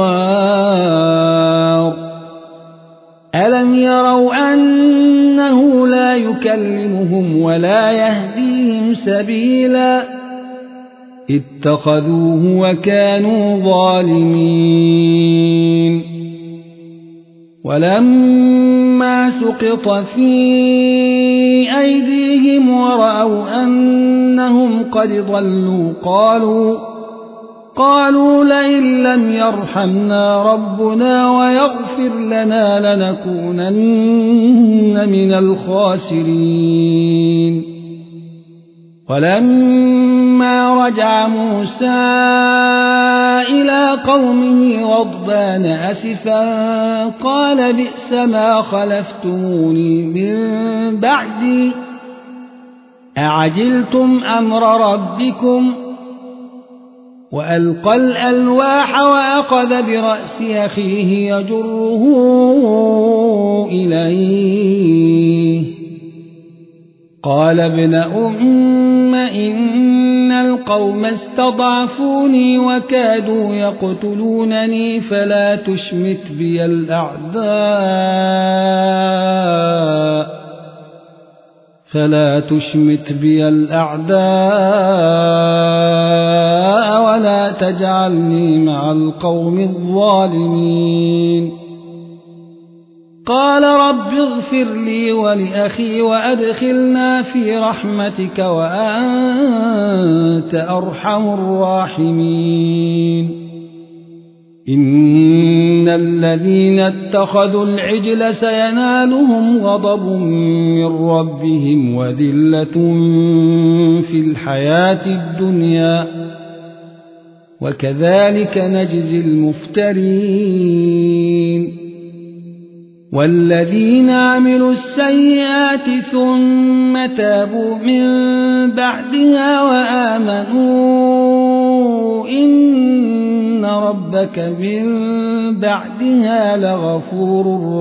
خوار ألم يروا أنه لا يكلمهم ولا يهديهم سبيلا اتخذوه وكانوا ظالمين ولما سقط في أيديهم ورأوا أنهم قد ضلوا قالوا لئن لم يرحمنا ربنا ويغفر لنا لنكونن من الخاسرين ولما رجع موسى إلى قومه غضبان أسفا قال بئس ما خلفتموني من بعدي أعجلتم أمر ربكم وألقى الألواح وأخذ برأس أخيه يجره إليه قال ابن أم إن القوم استضعفوني وكادوا يقتلونني فلا تشمت بي الأعداء ولا تجعلني مع القوم الظالمين قال رب اغفر لي ولأخي وأدخلنا في رحمتك وأنت أرحم الراحمين إن الذين اتخذوا العجل سينالهم غضب من ربهم وذلة في الحياة الدنيا وكذلك نجزي المفترين والذين عملوا السيئات ثم تابوا من بعدها وآمنوا إن ربك من بعدها لغفور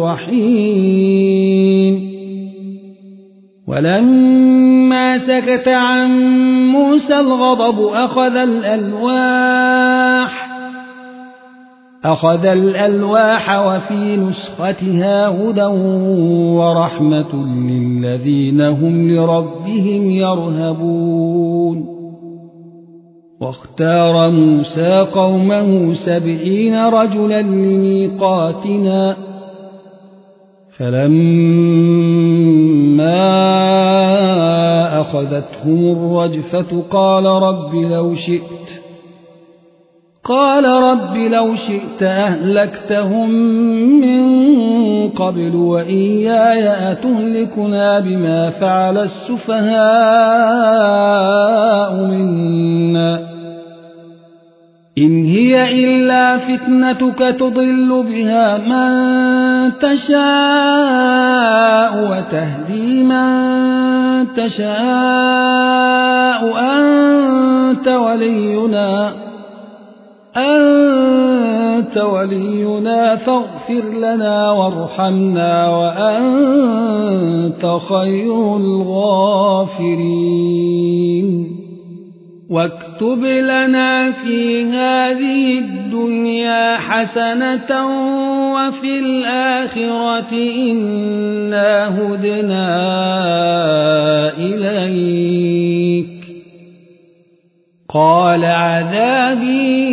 رحيم ولما سكت عن موسى الغضب أخذ الألواح وفي نسختها هدى ورحمة للذين هم لربهم يرهبون واختار موسى قومه 70 رجلا لميقاتنا فلما أخذتهم الرجفة قال رب لو شئت أهلكتهم من قبل وإياي أتهلكنا بما فعل السفهاء منا إن هي إلا فتنتك تضل بها من تشاء وتهدي من تشاء أنت ولينا فاغفر لنا وارحمنا وأنت خير الغافرين واكتب لنا في هذه الدنيا حسنة وفي الآخرة إنا هدنا إليك قال عذابي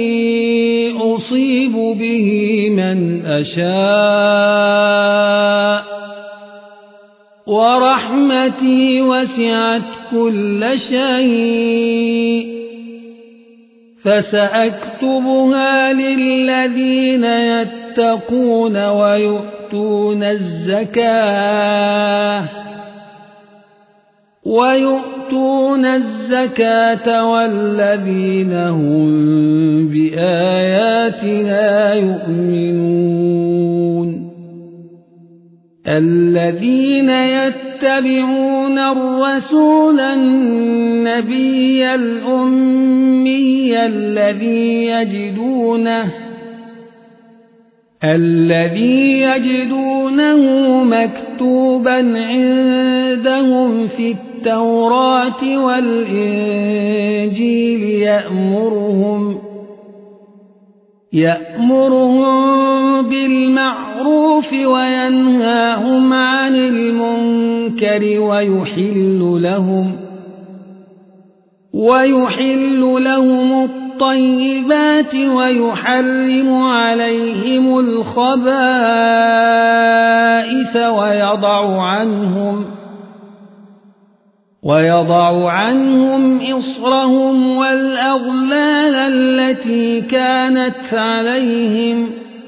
أصيب به من أشاء ورحمتي وسعت كل شيء فسأكتبها للذين يتقون ويؤتون الزكاة ويؤتون الزكاة والذين هم بآياتنا يؤمنون الذين يتبعون الرسول النبي الأمي الذي يجدونه مكتوبا عندهم في التوراة والإنجيل يأمرهم بالمعروف وينهاهم عن المنكر ويحل لهم الطيبات ويحرم عليهم الخبائث ويضع عنهم إصرهم والأغلال التي كانت عليهم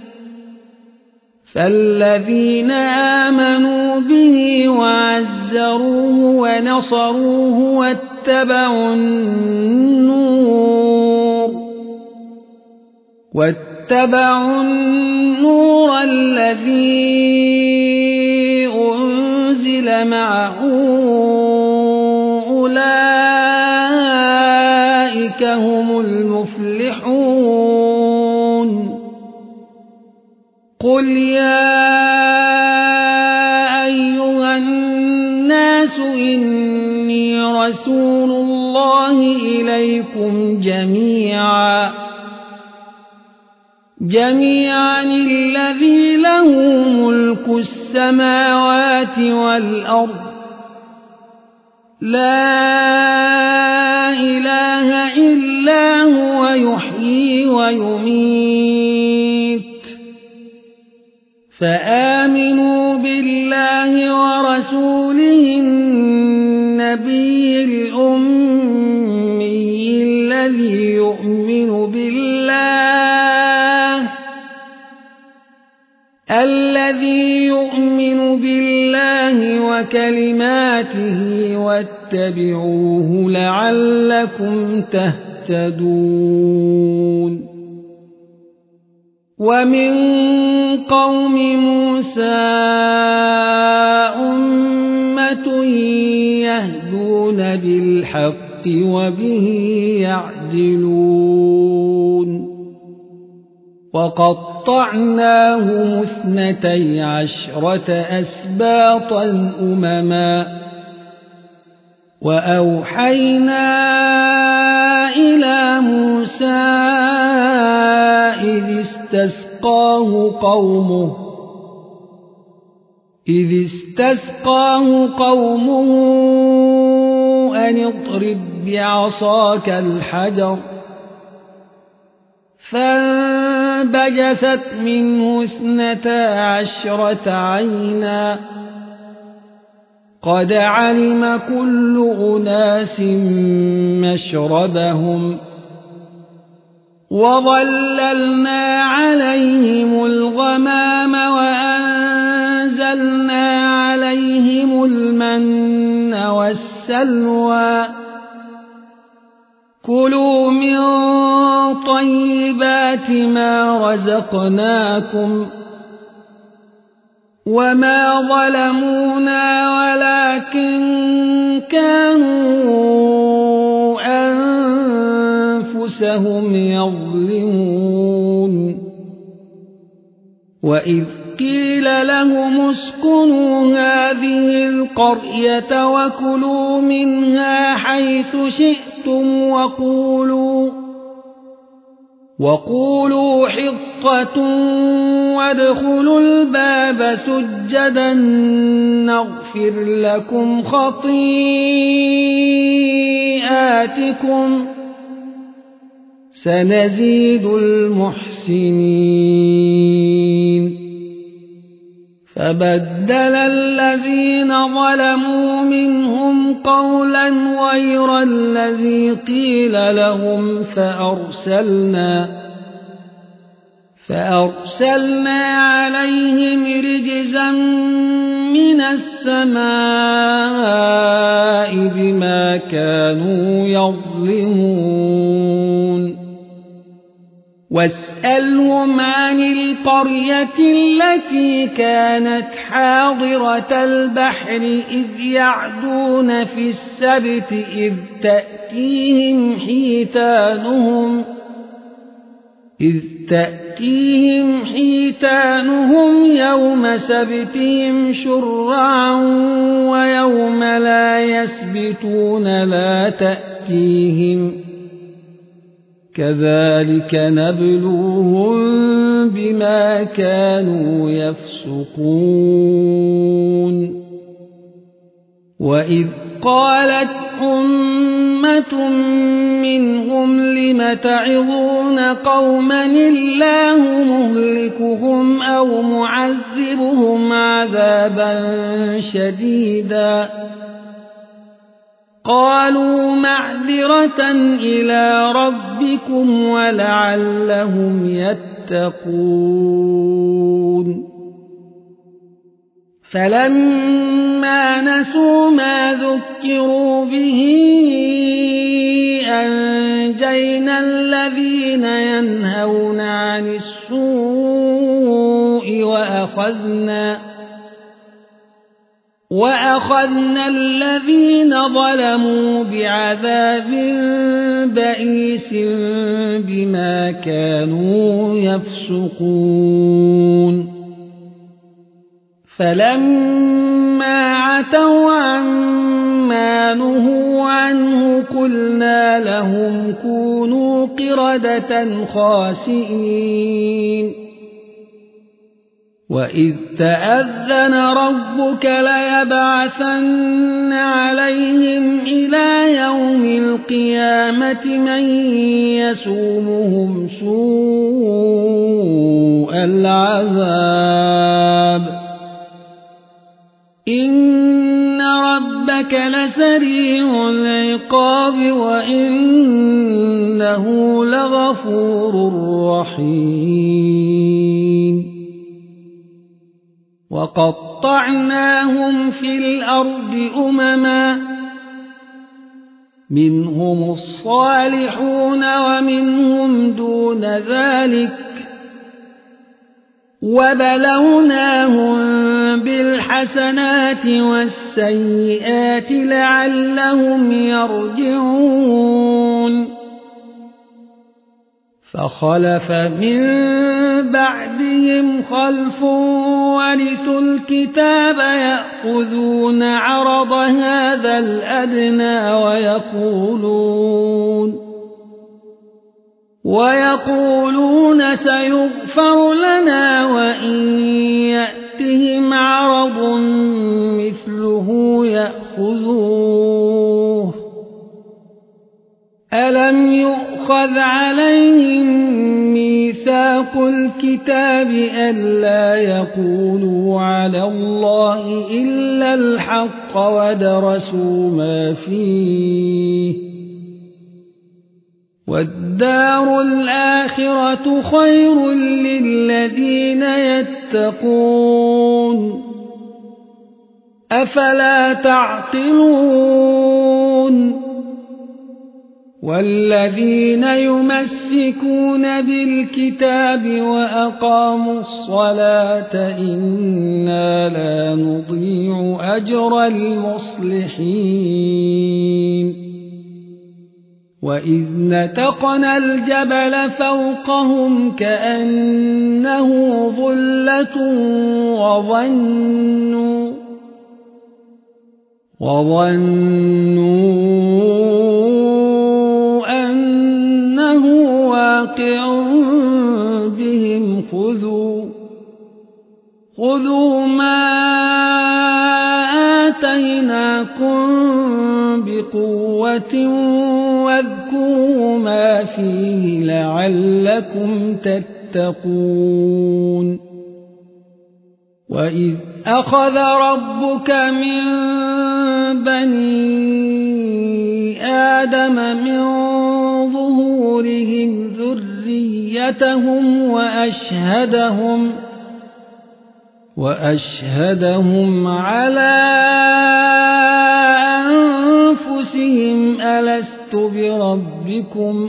فالذين آمنوا به وعزروه ونصروه واتبعوا النور الذي أنزل معه أولئك هم المفلحون قل يا أيها الناس إني رسول الله إليكم جميعا الذي له ملك السماوات والأرض لا إله إلا هو يحيي ويميت فآمنوا بالله ورسوله النبي الأمي الذي يؤمن بالله وكلماته واتبعوه لعلكم تهتدون ومن قوم موسى أمة يهدون بالحق وبه يعدلون وقطعناهم 12 أسباطا أمما وأوحينا إلى موسى إذ استسقاه قومه أن اضرب بعصاك الحجر فانبجست منه 12 عينا قد علم كل أناس مشربهم وظللنا عليهم الغمام وأنزلنا عليهم المن والسلوى كلوا من طيبات ما رزقناكم وما ظلمونا ولكن كانوا أنفسهم يظلمون وإذ قيل لهم اسكنوا هذه القرية وكلوا منها حيث شئتم وقولوا حطة وادخلوا الباب سجدا نغفر لكم خطيئاتكم سنزيد المحسنين فبدل الذين ظلموا منهم قولا غير الذي قيل لهم فأرسلنا عليهم رجزا من السماء بما كانوا يظلمون واسألهم عن القرية التي كانت حاضرة البحر يعدون في السبت إذ تأتيهم حيتانهم يوم سبتهم شرعا ويوم لا يسبتون لا تأتيهم كذلك نبلوهم بما كانوا يفسقون وإذ قالت أمة منهم لم تعظون قوما الله مهلكهم أو معذبهم عذابا شديدا قالوا معذرة إلى ربكم ولعلهم يتقون فلما نسوا ما ذكروا به أنجينا الذين ينهون عن السوء وأخذنا الذين ظلموا بعذاب بئيس بما كانوا يفسقون فلما عتوا عما نهوا عنه قلنا لهم كونوا قردة خاسئين وإذ تأذن ربك ليبعثن عليهم إلى يوم القيامة من يسومهم سوء العذاب إن ربك لسريع العقاب وإنه لغفور رحيم وقطعناهم في الأرض أمما منهم الصالحون ومنهم دون ذلك وبلوناهم بالحسنات والسيئات لعلهم يرجعون فخلف من بعدهم خلف ورثوا الكتاب يأخذون عرض هذا الأدنى ويقولون سيغفر لنا وإن يأتهم عرض مثله يأخذوه ألم يؤخذ عليهم ميثاق الكتاب ألا يقولوا على الله إلا الحق ودرسوا ما فيه والدار الآخرة خير للذين يتقون أفلا تعقلون والذين يمسكون بالكتاب وأقاموا الصلاة إنا لا نضيع أجر المصلحين وإذ نتقنا الجبل فوقهم كأنه ظلة وظنوا أنه واقع بهم خذوا ما آتيناكم بقوة واذكروا ما فيه لعلكم تتقون وإذ أخذ ربك من بني آدم من ظهورهم ذريتهم وأشهدهم على أنفسهم ألست بربكم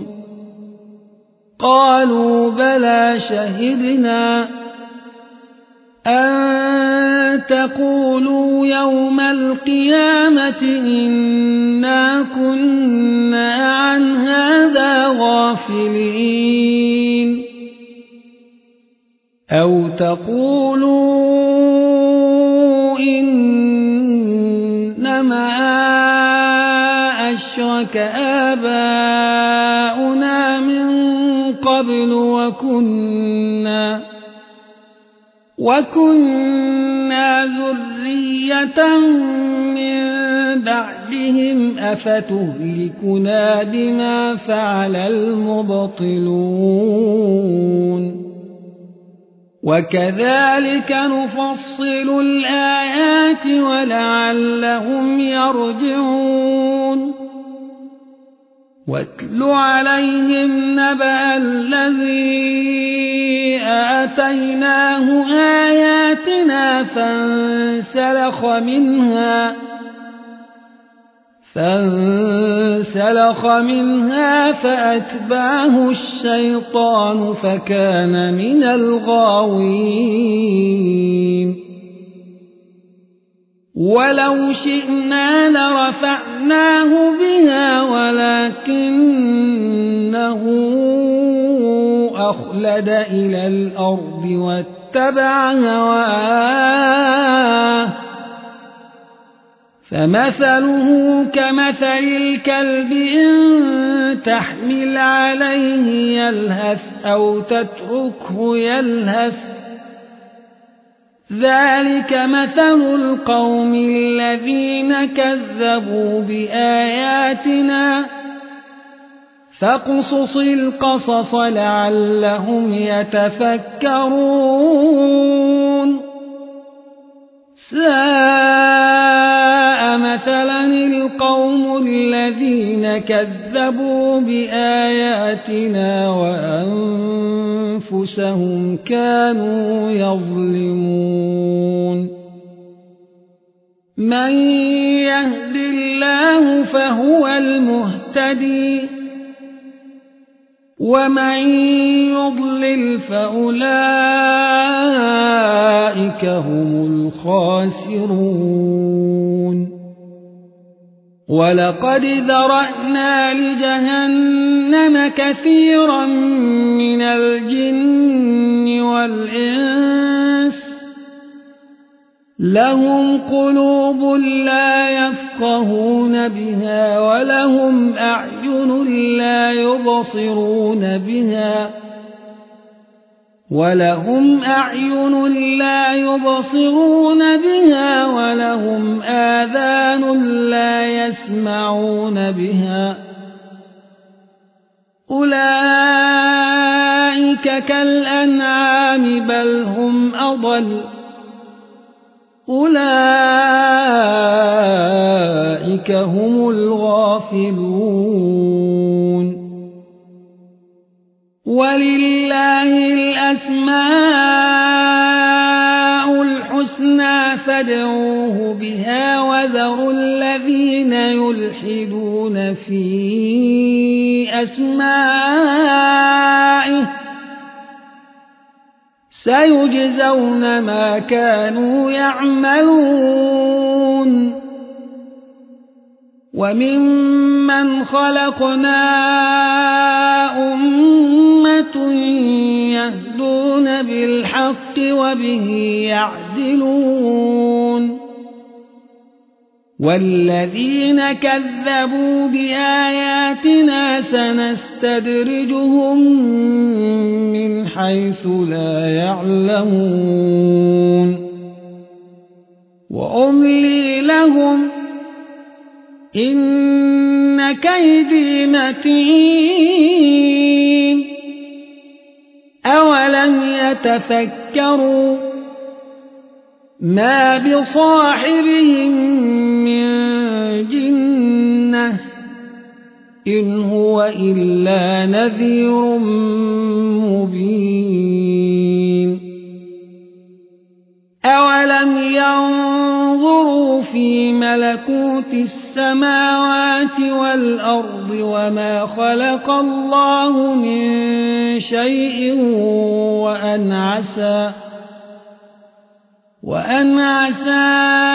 قالوا بلى شهدنا أن تقولوا يوم القيامة إنا كنا عن هذا غافلين أو تقولوا إنما أشرك آباؤنا من قبل وكنا ذرية من بعدهم أفتهلكنا بما فعل المبطلون وكذلك نفصل الآيات ولعلهم يرجعون واتل عليهم نبأ الذي آتيناه آياتنا فانسلخ منها فأتبعه الشيطان فكان من الغاوين ولو شئنا لرفعناه بها ولكنه أخلد إلى الأرض واتبع هواه فمثله كمثل الكلب إن تحمل عليه يلهث أو تتركه يلهث ذلك مثل القوم الذين كذبوا بآياتنا فاقصص القصص لعلهم يتفكرون ساء مثلا القوم الذين كذبوا بآياتنا وأنفسهم كانوا يظلمون من يهد الله فهو المهتدي ومن يضلل فأولئك هم الخاسرون ولقد ذرأنا لجهنم كثيرا من الجن والإنس لهم قلوب لا يفقهون بها ولهم أعين لا يبصرون بها ولهم آذان لا يسمعون بها أولئك كالأنعام بل هم أضل أولئك هم الغافلون ولله الأسماء الحسنى فادعوه بها وذروا الذين يلحدون في أسمائه سيجزون ما كانوا يعملون وممن خلقنا أمة يهدون بالحق وبه يعدلون والذين كذبوا بآياتنا سنستدرجهم من حيث لا يعلمون وأملي لهم إن كيدي متين أولم يتفكروا ما بصاحبهم من جنة إن هو إلا نذير مبين في ملكوت السماوات والأرض وما خلق الله من شيء وأن عسى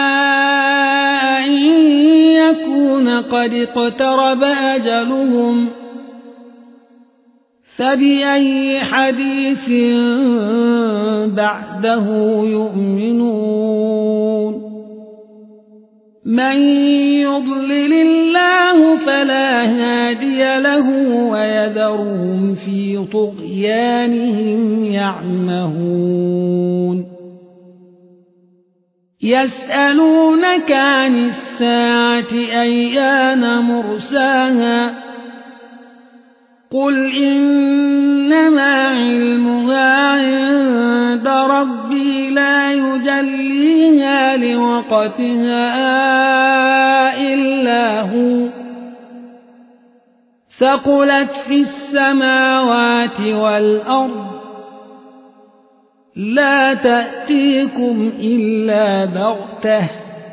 أن يكون قد اقترب أجلهم فبأي حديث بعده يؤمنون من يضلل الله فلا هادي له ويذرهم في طغيانهم يعمهون يسألونك عن الساعة أيان مرساها قل إنما علمها عند ربي لا يجليها لوقتها إلا هو ثقلت في السماوات والأرض لا تأتيكم إلا بغتة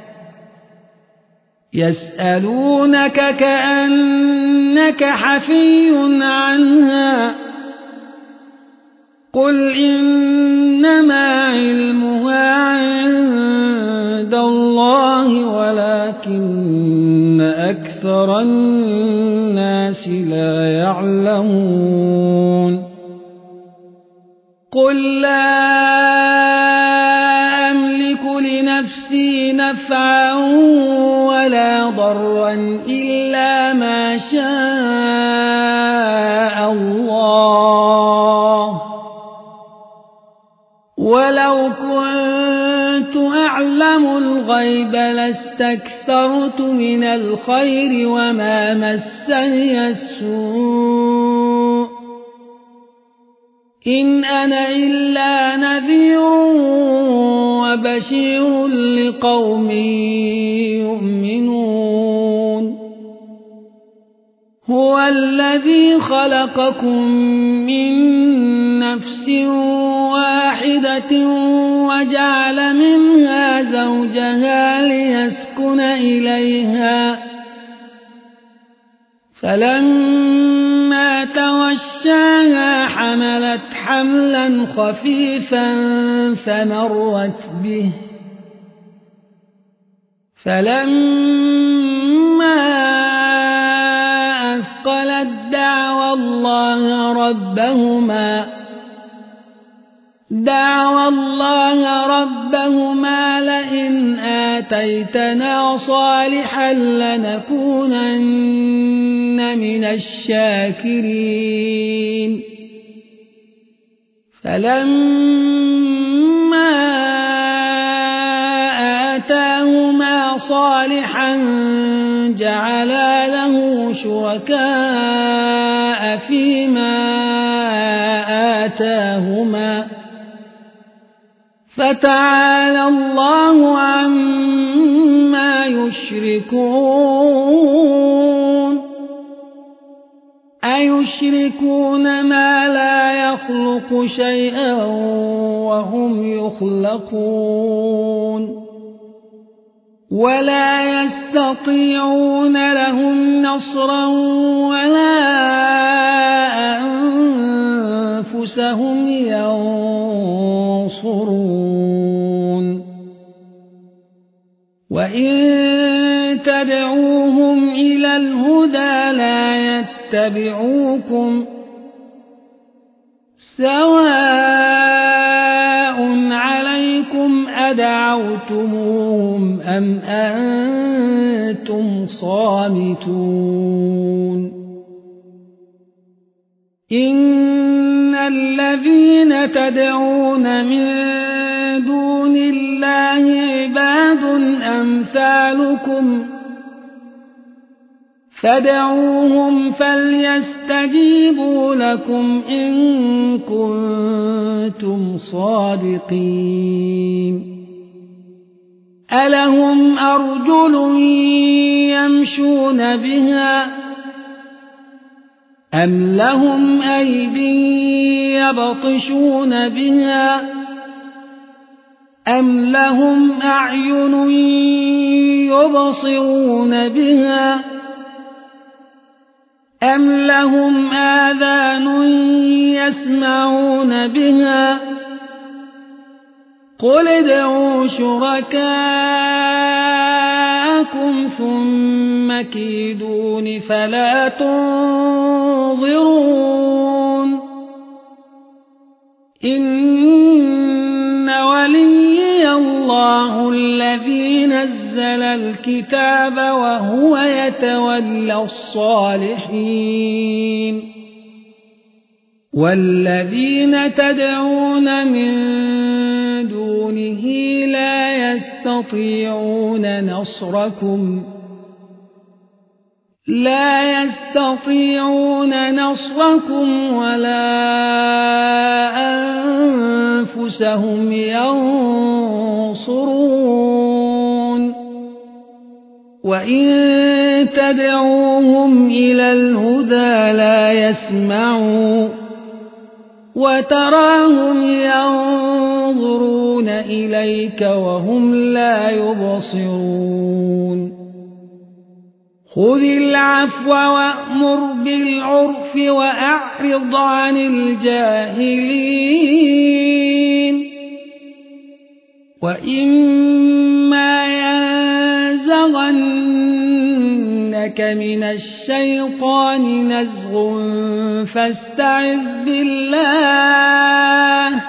يسألونك كأنك حفي عنها قل إنما علمها عند الله ولكن أكثر الناس لا يعلمون قل لا أملك لنفسي نفعا ولا ضرا إلا ما شاء الله ولو كنت أعلم الغيب لاستكثرت من الخير وما مسني السوء إن أنا إلا نذير وبشير لقوم يؤمنون هو الذي خلقكم من نفس واحدة وجعل منها زوجها ليسكن إليها فلما توشاها حملت حملا خفيفا فمرت به فلما أثقلت دعوى الله ربهما لئن آتيتنا صالحا لنكونن من الشاكرين فلما آتاهما صالحا جعلا له شركاء فيما آتاهما فتعالى الله عما يشركون أيشركون ما لا يخلق شيئا وهم يخلقون ولا يستطيعون لهم نصرا ولا أنفسهم ينصرون وإن تدعوهم إلى الهدى لا يتبعوكم سواء عليكم أدعوتموهم أم أنتم صامتون إن الذين تدعون من دون الله عباد أمثالكم فادعوهم فليستجيبوا لكم إن كنتم صادقين ألهم أرجل يمشون بها أم لهم أيدي يبطشون بها أم لهم أعين يبصرون بها أم لهم آذان يسمعون بها قل ادعوا شركاءكم ثم كيدون فلا تنظرون إن وليي الله الذي نزل الكتاب وهو يتولى الصالحين والذين تدعون من دونه لا يستطيعون نصركم ولا أنفسهم ينصرون وإن تدعوهم إلى الهدى لا يسمعوا وتراهم ينظرون إليك وهم لا يبصرون خذ العفو وأمر بالعرف وأعرض عن الجاهلين وإما ينزغنك من الشيطان نزغ فاستعذ بالله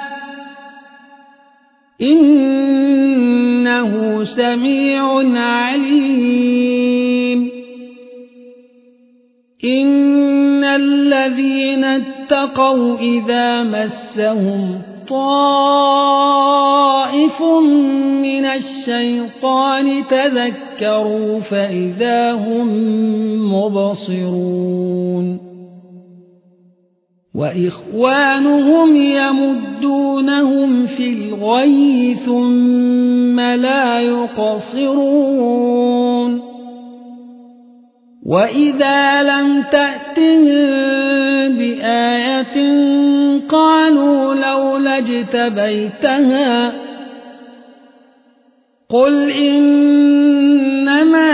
إنه سميع عليم إن الذين اتقوا إذا مسهم طائف من الشيطان تذكروا فإذا هم مبصرون وإخوانهم يمدونهم في الغي ثم لا يقصرون وإذا لم تأتهم بآية قالوا لولا اجتبيتها قل إنما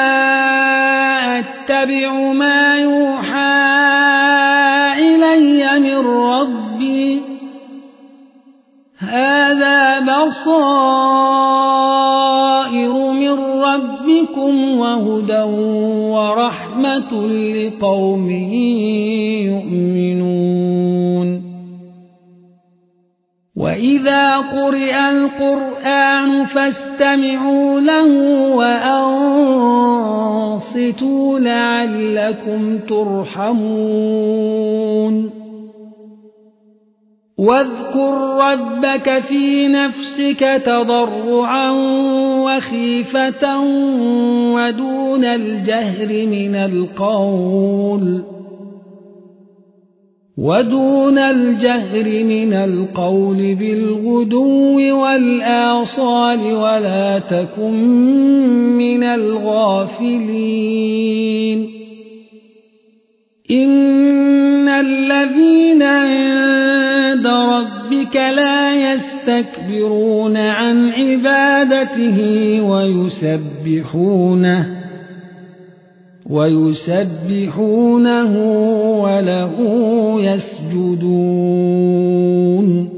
أتبع ما يوحى إلي من ربي هذا بصائر من ربكم وهدى ورحمة لقوم يؤمنون وإذا قرئ القرآن فاستمعوا له وأنصتوا لعلكم ترحمون واذكر ربك في نفسك تضرعا وخيفة ودون الجهر من القول بالغدو والآصال ولا تكن من الغافلين إن الذين عند ربك لا يستكبرون عن عبادته ويسبحونه وله يسجدون